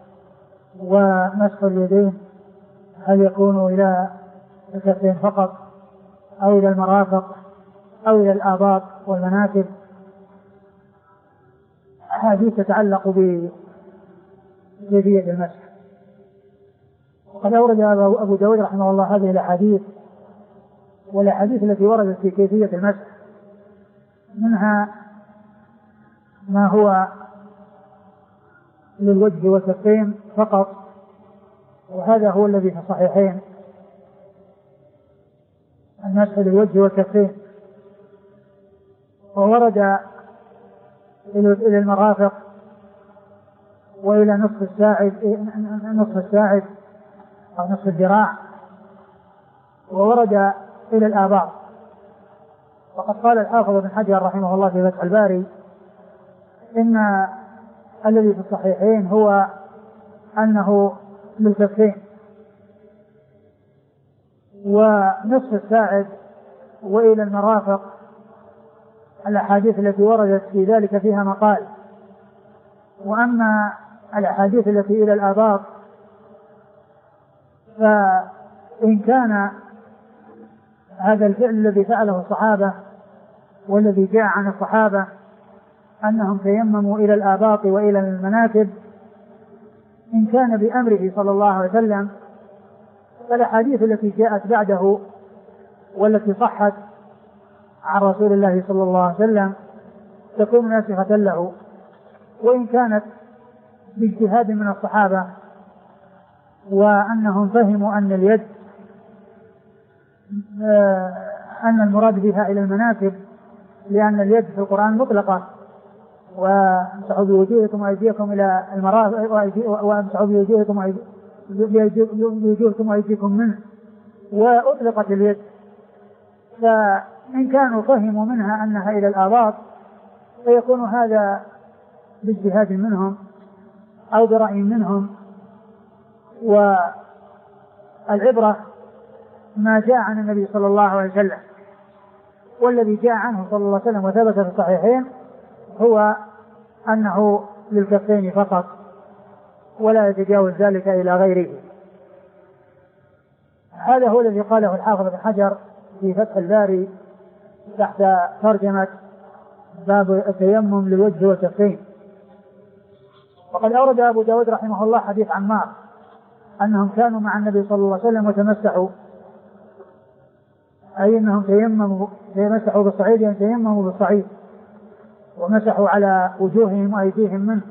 ومسح اليدين هل يكون إلى الكفين فقط أو إلى المرافق أو إلى الآباط والمناكب. أحاديث تتعلق بكيفية المسح. وقد أورد أبو داود رحمه الله هذه الأحاديث، والأحاديث التي وردت في كيفية المسح منها ما هو للوجه والكفين فقط، وهذا هو الذي في الصحيحين، المسح للوجه والكفين. وورد إلى المرافق وإلى نصف الساعد نصف الساعد أو نصف الذراع، وورد إلى الآباط. وقد قال الحافظ بن حجر رحمه الله في فتح الباري إن الذي في الصحيحين هو أنه للكفين، ونصف الساعد وإلى المرافق الأحاديث التي وردت في ذلك فيها مقال. وأما الأحاديث التي إلى الآباط فإن كان هذا الفعل الذي فعله الصحابة والذي جاء عن الصحابة أنهم تيمموا إلى الآباط وإلى المناكب، إن كان بأمره صلى الله عليه وسلم، فالأحاديث التي جاءت بعده والتي صحت عن رسول الله صلى الله عليه وسلم تكون ناسخة له. وإن كانت باجتهاد من الصحابة وأنهم فهموا أن اليد أن المراد بها إلى المناكب، لأن اليد في القرآن مطلقة، وامسحوا بوجوهكم وأيديكم إلى المرافق وامسحوا بوجوهكم بوجوهكم وأيديكم منه، وأطلقت اليد. فإن كانوا فهموا منها أنها إلى الآباط فيكون هذا باجتهاد منهم أو برأي منهم، والعبرة ما جاء عن النبي صلى الله عليه وسلم. والذي جاء عنه صلى الله عليه وسلم وثبت في الصحيحين هو أنه للكفين فقط ولا يتجاوز ذلك إلى غيره. هذا هو الذي قاله الحافظ بن حجر في فتح الباري تحت ترجمة باب التيمم للوجه والكفين. وقد أورد أبو داود رحمه الله حديث عمار أنهم كانوا مع النبي صلى الله عليه وسلم وتمسحوا، أي أنهم تيمموا تمسحوا بالصعيد، يعني تيمموا بالصعيد ومسحوا على وجوههم وأيديهم منه.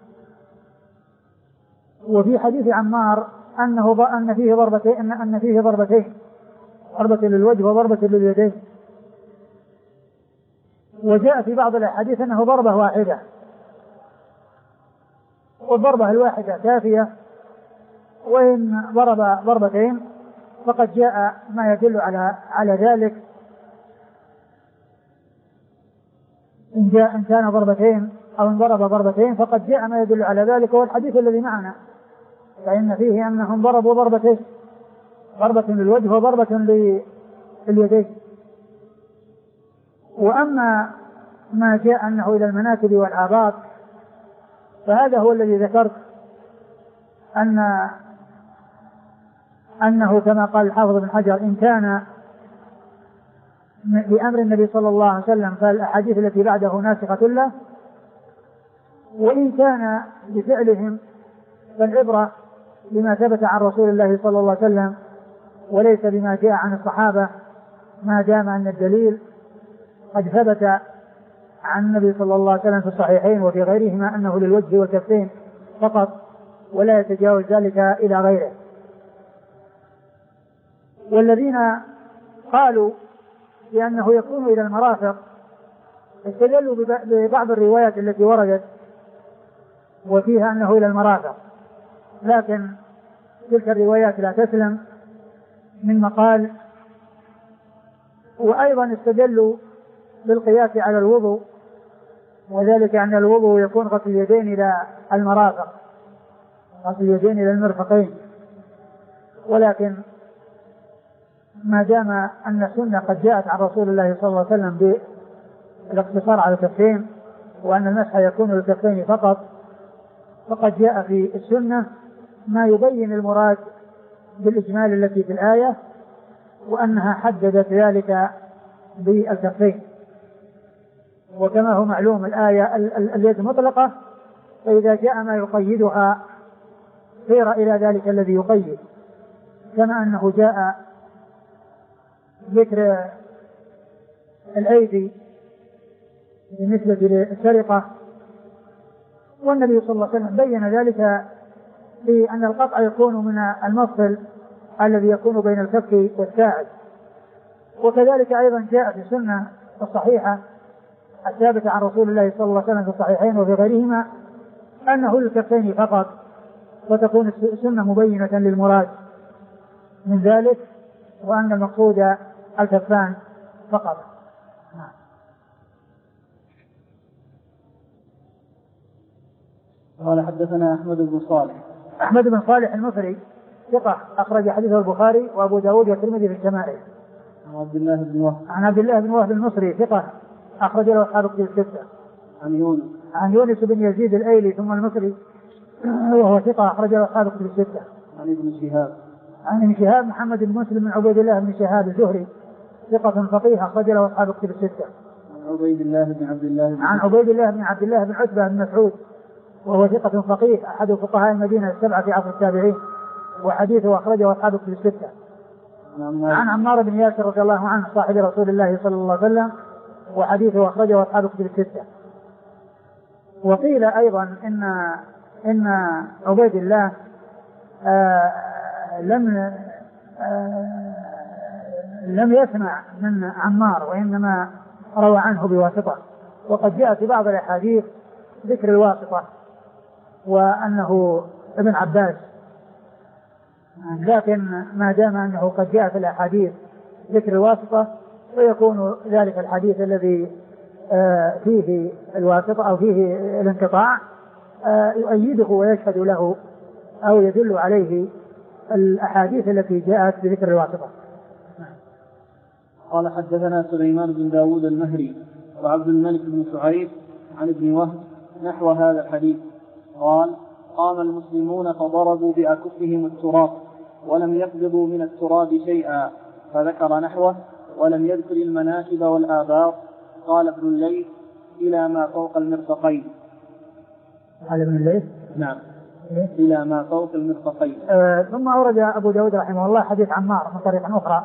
وفي حديث عمار أنه أن فيه ضربتين أن فيه ضربتين ضربة للوجه وضربة لليدين. وجاء في بعض الأحاديث أنه ضربة واحدة، والضربة الواحدة كافية، وإن ضرب ضربتين فقد جاء ما يدل على على ذلك. إن جاء إن كان ضربتين أو إن ضرب ضربتين فقد جاء ما يدل على ذلك، هو الحديث الذي معنا، فإن فيه أنهم ضربوا ضربتين، ضربة للوجه وضربة لليدين. وأما ما جاء أنه إلى المناكب والآباط فهذا هو الذي ذكرت، أن أنه كما قال الحافظ بن حجر إن كان بأمر النبي صلى الله عليه وسلم فالأحاديث التي بعده ناسخة له، وإن كان بفعلهم فالعبرة بما ثبت عن رسول الله صلى الله عليه وسلم وليس بما جاء عن الصحابة، ما دام أن الدليل قد ثبت عن النبي صلى الله عليه وسلم في الصحيحين وفي غيرهما أنه للوجه والكفين فقط ولا يتجاوز ذلك إلى غيره. والذين قالوا بأنه يكون إلى المرافق استدلوا ببعض الروايات التي وردت وفيها أنه إلى المرافق، لكن تلك الروايات لا تسلم من مقال. وأيضا استدلوا بالقياس على الوضوء، وذلك أن الوضوء يكون غسل اليدين إلى المرافق، غسل اليدين إلى المرفقين، ولكن ما دام أن السنة قد جاءت عن رسول الله صلى الله عليه وسلم بالاقتصار على الكفين وأن المسح يكون للكفين فقط، فقد جاء في السنة ما يبين المراد بالإجمال التي في الآية، وأنها حددت ذلك بالكفين. وكما هو معلوم الآية اليد مطلقة، فإذا جاء ما يقيدها سير إلى ذلك الذي يقيد، كما أنه جاء ذكر الأيدي بالنسبة للسرقة، والنبي صلى الله عليه وسلم بين ذلك بأن القطع يكون من المفصل الذي يكون بين الكف والساعد. وكذلك أيضا جاء في السنة الصحيحة الثابتة عن رسول الله صلى الله عليه وسلم في الصحيحين وفي غيرهما أنه للكفين فقط، وتكون السنة مبينة للمراد من ذلك، وأن المقصود الكفان فقط. قال حدثنا أحمد بن صالح. أحمد بن صالح المصري ثقة أخرج حديثه البخاري وأبو داود والترمذي في الشمائل. عن عبد الله بن وهب. عن عبد الله بن وهب المصري ثقة أخرج له أصحاب الكتب الستة. عن يونس. عن يونس بن يزيد الأيلي ثم المصري وهو ثقة أخرج له أصحاب الكتب الستة. عن ابن شهاب. عن ابن شهاب محمد بن مسلم بن عبيد الله بن شهاب الزهري ثقة فقيه أخرج له أصحاب الكتب الستة. عن عبيد الله بن عبد الله بن عن عبيد الله بن عبد الله بن عتبة بن مسعود وهو ثقة فقيه أحد فقهاء المدينة السبعة في عصر التابعين، وحديثه أخرجه أصحاب الكتب الستة. عن عمار بن ياسر رضي الله عنه صاحب رسول الله صلى الله عليه وسلم، وحديثه أخرجه أصحاب الكتب الستة. وقيل أيضا إن إن عبيد الله آه لم آه لم يسمع من عمار، وإنما روى عنه بواسطة، وقد جاء في بعض الأحاديث ذكر الواسطة وأنه ابن عباس، لكن ما دام أنه قد جاء في الأحاديث ذكر الواسطة ويكون ذلك الحديث الذي آه فيه الواسطة أو فيه الانقطاع آه يؤيده ويشهد له أو يدل عليه الأحاديث التي جاءت بذكر الواسطة. قال حدثنا سليمان بن داود المهري وعبد الملك بن شعيب عن ابن وهب نحو هذا الحديث قال: قام المسلمون فضربوا بأكفهم التراب ولم يقبضوا من التراب شيئا، فذكر نحوه ولم يذكر المناكب والآبار. قال ابن الليث: إلى ما فوق المرفقين. قال ابن الليث: نعم، إلى ما فوق المرفقين. آه ثم أورد أبو داود رحمه الله حديث عمار من طريق أخرى،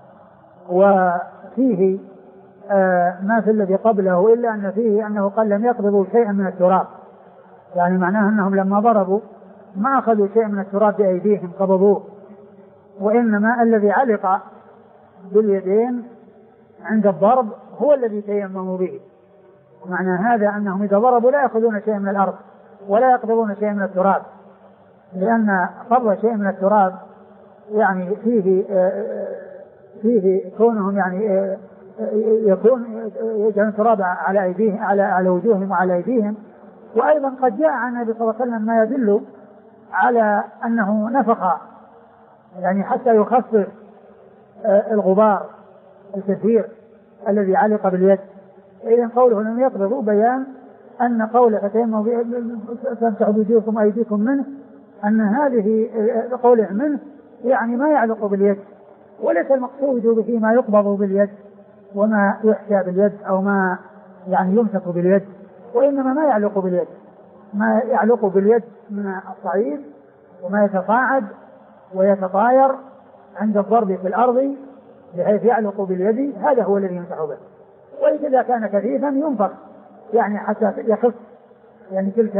وفيه آه ما في الذي قبله، إلا أن فيه أنه قال لم يقبضوا شيئا من التراب، يعني معناه أنهم لما ضربوا ما أخذوا شيء من التراب بأيديهم قبضوه، وإنما الذي علق باليدين عند الضرب هو الذي تيمموا به. معنى هذا أنهم إذا ضربوا لا يأخذون شيء من الأرض ولا يقبضون شيء من التراب، لأن قبض شيء من التراب يعني فيه فيه كونهم يعني يكون يجعلون التراب على أيديهم على على وجوههم وعلى أيديهم. وأيضا قد جاء عن النبي صلى الله عليه وسلم ما يدل على أنه نفخ يعني حتى يخفف الغبار الكثير الذي علق باليد. إذن قوله لم يقبضوا بيان أن قوله فتيمموا فامسحوا بوجوهكم وأيديكم منه، أن هذه قوله منه يعني ما يعلق باليد، وليس المقصود به ما يقبض باليد وما يحشى باليد أو ما يعني يمسك باليد، وإنما ما يعلق باليد، ما يعلق باليد من الصعيد وما يتصاعد ويتطاير عند الضرب في الأرض بحيث يعلق باليد، هذا هو الذي يمسح به. وإذا كان كثيفا ينفخ يعني حتى يخف يعني تلك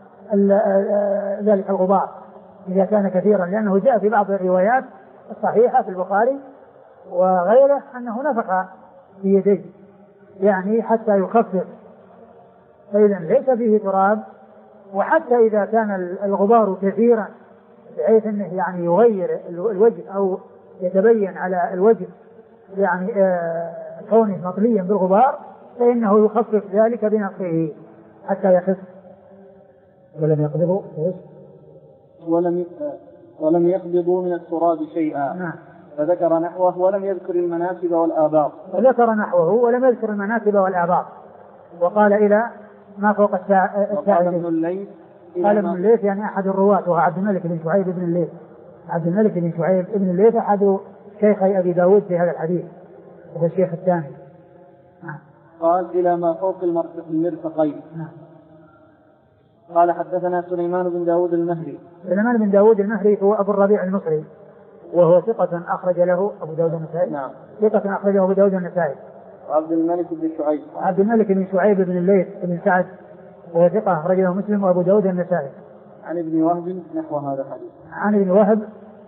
ذلك الغبار إذا كان كثيرا، لأنه جاء في بعض الروايات الصحيحة في البخاري وغيره أنه نفخ في يديه يعني حتى يخفف، فإذا ليس فيه تراب. وحتى إذا كان الغبار كثيرا بحيث أنه يعني يغير الوجه أو يتبين على الوجه يعني آه كونه مطليا بالغبار، فإنه يخفف ذلك بنفسه حتى يخف. ولم يقبضوا ولم ولم يقبضوا من التراب شيئا. نعم. فذكر نحوه ولم يذكر المناكب والآباط. فذكر نحوه ولم يذكر المناكب والآباط. وقال إلى ما فوق الساعدين. قال ابن الليث قال ابن الليث يعني أحد الرواة وهو عبد الملك بن شعيب بن الليث. عبد الملك بن شعيب بن الليث أحد شيخي أبي داود في هذا الحديث وهو الشيخ الثاني. نعم. قال إلى ما فوق المرفقين. نعم. قال حدثنا سليمان بن داود المهري. سليمان بن داود المهري هو أبو الربيع المصري وهو ثقة أخرج له أبو داود النسائي. نعم. ثقة أخرجه أبو داود النسائي. عبد الملك بن شعيب. عبد الملك بن شعيب بن الليث بن سعد وهو ثقة أخرجه مسلم وأبو داود النسائي. عن ابن وهب نحو هذا الحديث. عن ابن وهب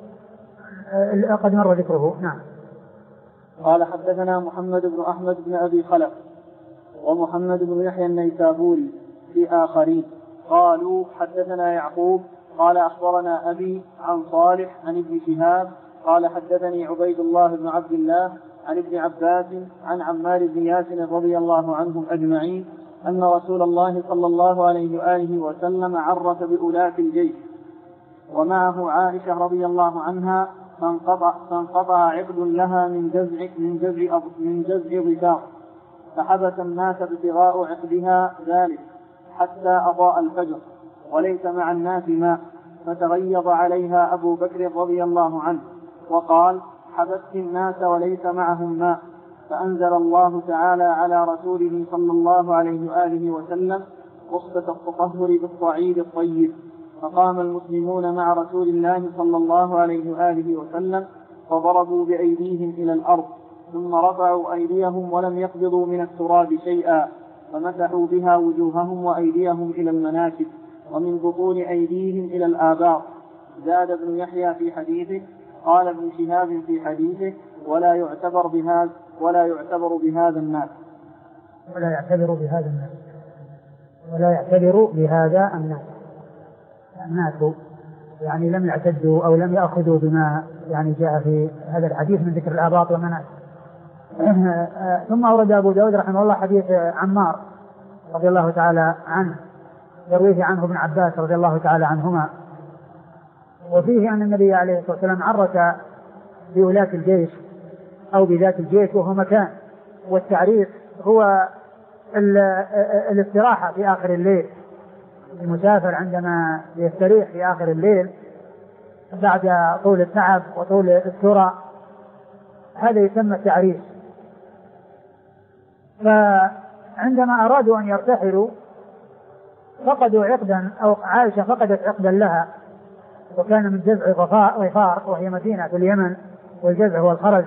قد مر ذكره. نعم. قال حدثنا محمد بن أحمد بن أبي خلف ومحمد بن يحيى النيسابوري في آخرين قالوا حدثنا يعقوب قال أخبرنا أبي عن صالح عن ابن شهاب قال حدثني عبيد الله بن عبد الله عن ابن عباس عن عمار بن ياسر رضي الله عنهم أجمعين أن رسول الله صلى الله عليه وآله وسلم عرف بأولاة الجيش ومعه عائشة رضي الله عنها فانقطع, فانقطع عقد لها من جزع من جزع من جزع ظفار فحبس الناس ابتغاء عقدها ذلك حتى أضاء الفجر وليس مع الناس ماء فتغيظ عليها أبو بكر رضي الله عنه وقال حبست الناس وليس معهم ماء فأنزل الله تعالى على رسوله صلى الله عليه وآله وسلم رخصة التطهر بالصعيد الطيب فقام المسلمون مع رسول الله صلى الله عليه وآله وسلم فضربوا بأيديهم إلى الأرض ثم رفعوا أيديهم ولم يقبضوا من التراب شيئا فمسحوا بها وجوههم وأيديهم إلى المناكب ومن بطون أيديهم إلى الآباط. زاد ابن يحيى في حديثه قال ابن شهاب في حديثه ولا يعتبر بهذا ولا يعتبر بهذا الناس ولا يعتبر بهذا الناس ولا يعتبر بهذا الناس الناس يعني لم يعتدوا أو لم يأخذوا بما يعني جاء في هذا الحديث من ذكر الآباط والمناكب. ثم أورد أبو داود رحمه الله حديث عمار رضي الله تعالى عنه يرويه عنه ابن عباس رضي الله تعالى عنهما وفيه أن النبي عليه الصلاة والسلام عرف بولاة الجيش أو بذات الجيش وهو مكان، والتعريف هو الاستراحة في آخر الليل. المسافر عندما يستريح في آخر الليل بعد طول التعب وطول السرى هذا يسمى التعريف. فعندما أرادوا أن يرتحلوا فقدوا عقدا أو عائشة فقدت عقدا لها وكان من جزع غفار وهي مدينة في اليمن والجزع هو الخرج.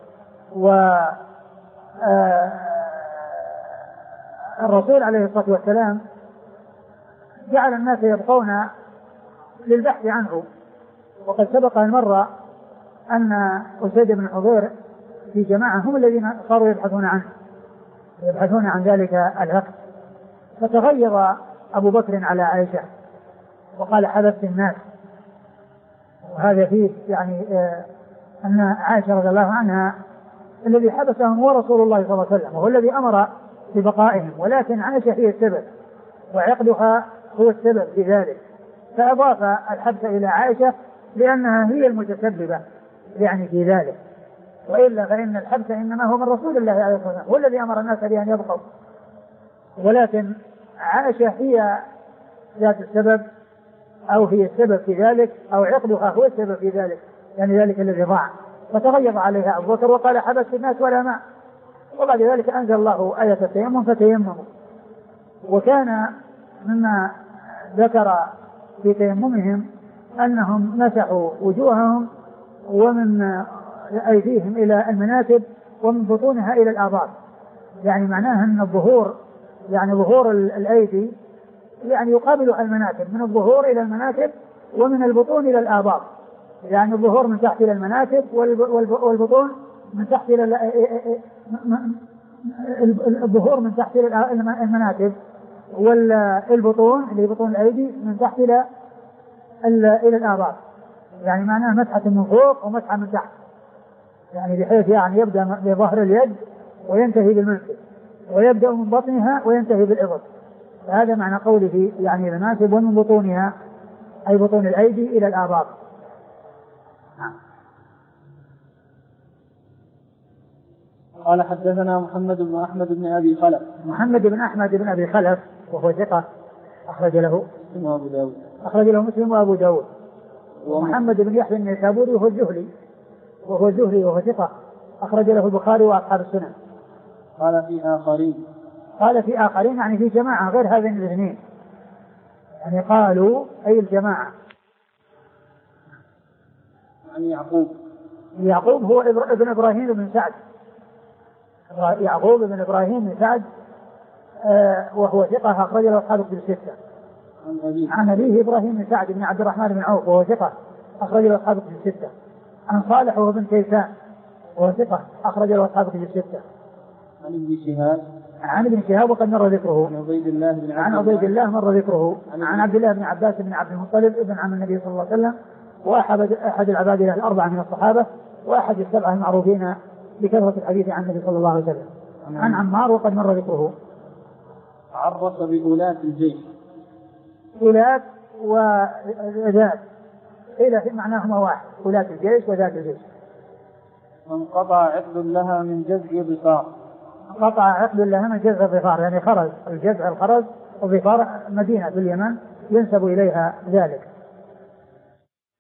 والرسول عليه الصلاة والسلام جعل الناس يبقون للبحث عنه، وقد سبق المرة أن أسيد بن حضير في جماعة هم الذين صاروا يبحثون عنه يبحثون عن ذلك العقد. فتغير أبو بكر على عائشة وقال حبست الناس، وهذا فيه يعني آه أن عائشة رضي الله عنها الذي حبسهم هو رسول الله صلى الله عليه وسلم وهو الذي أمر ببقائهم، ولكن عائشة هي السبب وعقدها هو السبب في ذلك، فأضاف الحبس إلى عائشة لأنها هي المتسببة يعني في ذلك، وإلا فإن الحبس إنما هو من رسول الله عليه الصلاة والسلام هو الذي أمر الناس بأن يبقوا، ولكن عائشة هي ذات السبب أو هي السبب في ذلك أو عقدها هو السبب في ذلك، يعني ذلك الذي ضاع. فتغيظ عليها أبو بكر وقال حبست الناس ولا ماء، وبعد ذلك أنزل الله آية التيمم فتيمموا. وكان مما ذكر في تيممهم أنهم مسحوا وجوههم ومن أيديهم إلى المناكب ومن بطونها إلى الآباط، يعني معناها أن الظهور يعني ظهور الأيدي يعني يقابل المناكب، من الظهور إلى المناكب ومن البطون إلى الآباط، يعني الظهور من تحت إلى المناكب والبطون من تحت إلى الظهور من تحت إلى المناكب والبطون اللي بطون الأيدي من تحت إلى إلى الآباط، يعني معناه مسحة من فوق ومسحة من تحت، يعني بحيث يعني يبدأ بظهر اليد وينتهي بالمنكب، ويبدأ من بطنها وينتهي بالإبط. هذا معنى قوله يعني المناكب ومن بطونها أي بطون الأيدي إلى الآباط. قال حدثنا محمد بن أحمد بن أبي خلف. محمد بن أحمد بن أبي خلف وهو ثقة أخرج له مسلم وأبو داود أخرج له مسلم وأبو داود. ومحمد بن يحيى النيسابوري وهو الزهري وهو الزهري وهو ثقة أخرج له البخاري وأصحاب السنن. قال في آخرين قال في آخرين يعني في جماعة غير هذين الاثنين، يعني قالوا أي الجماعة. يعني يعقوب يعقوب هو ابن إبراهيم بن سعد، يعقوب بن إبراهيم بن سعد آه وهو ثقة أخرج له أصحاب الكتب الستة. عن أبيه إبراهيم بن سعد بن عبد الرحمن بن عوف وهو ثقة أخرج له أصحاب الكتب الستة. عن صالح وهو بن كيسان وهو ثقة أخرج له أصحاب الكتب الستة. عن ابن شهاب عن ابن شهاب وقد مر ذكره. عن عبيد الله بن عن عبيد الله مر ذكره. عن عبد الله بن عباس بن عبد المطلب ابن عم النبي صلى الله عليه وسلم وأحد أحد العباد الأربعة من الصحابة وأحد السبعة المعروفين بكثرة الحديث عن النبي صلى الله عليه وسلم. عن عمار وقد مر ذكره. عرف بأولاة الجيش. أولاة وذات إلى معناهما واحد، أولاة الجيش وذات الجيش. وانقطع عقد لها من جزء بصار. انقطع عقد لها من جزء بصار، يعني خرج الجزء الخرج وبصار مدينة في اليمن ينسب إليها ذلك.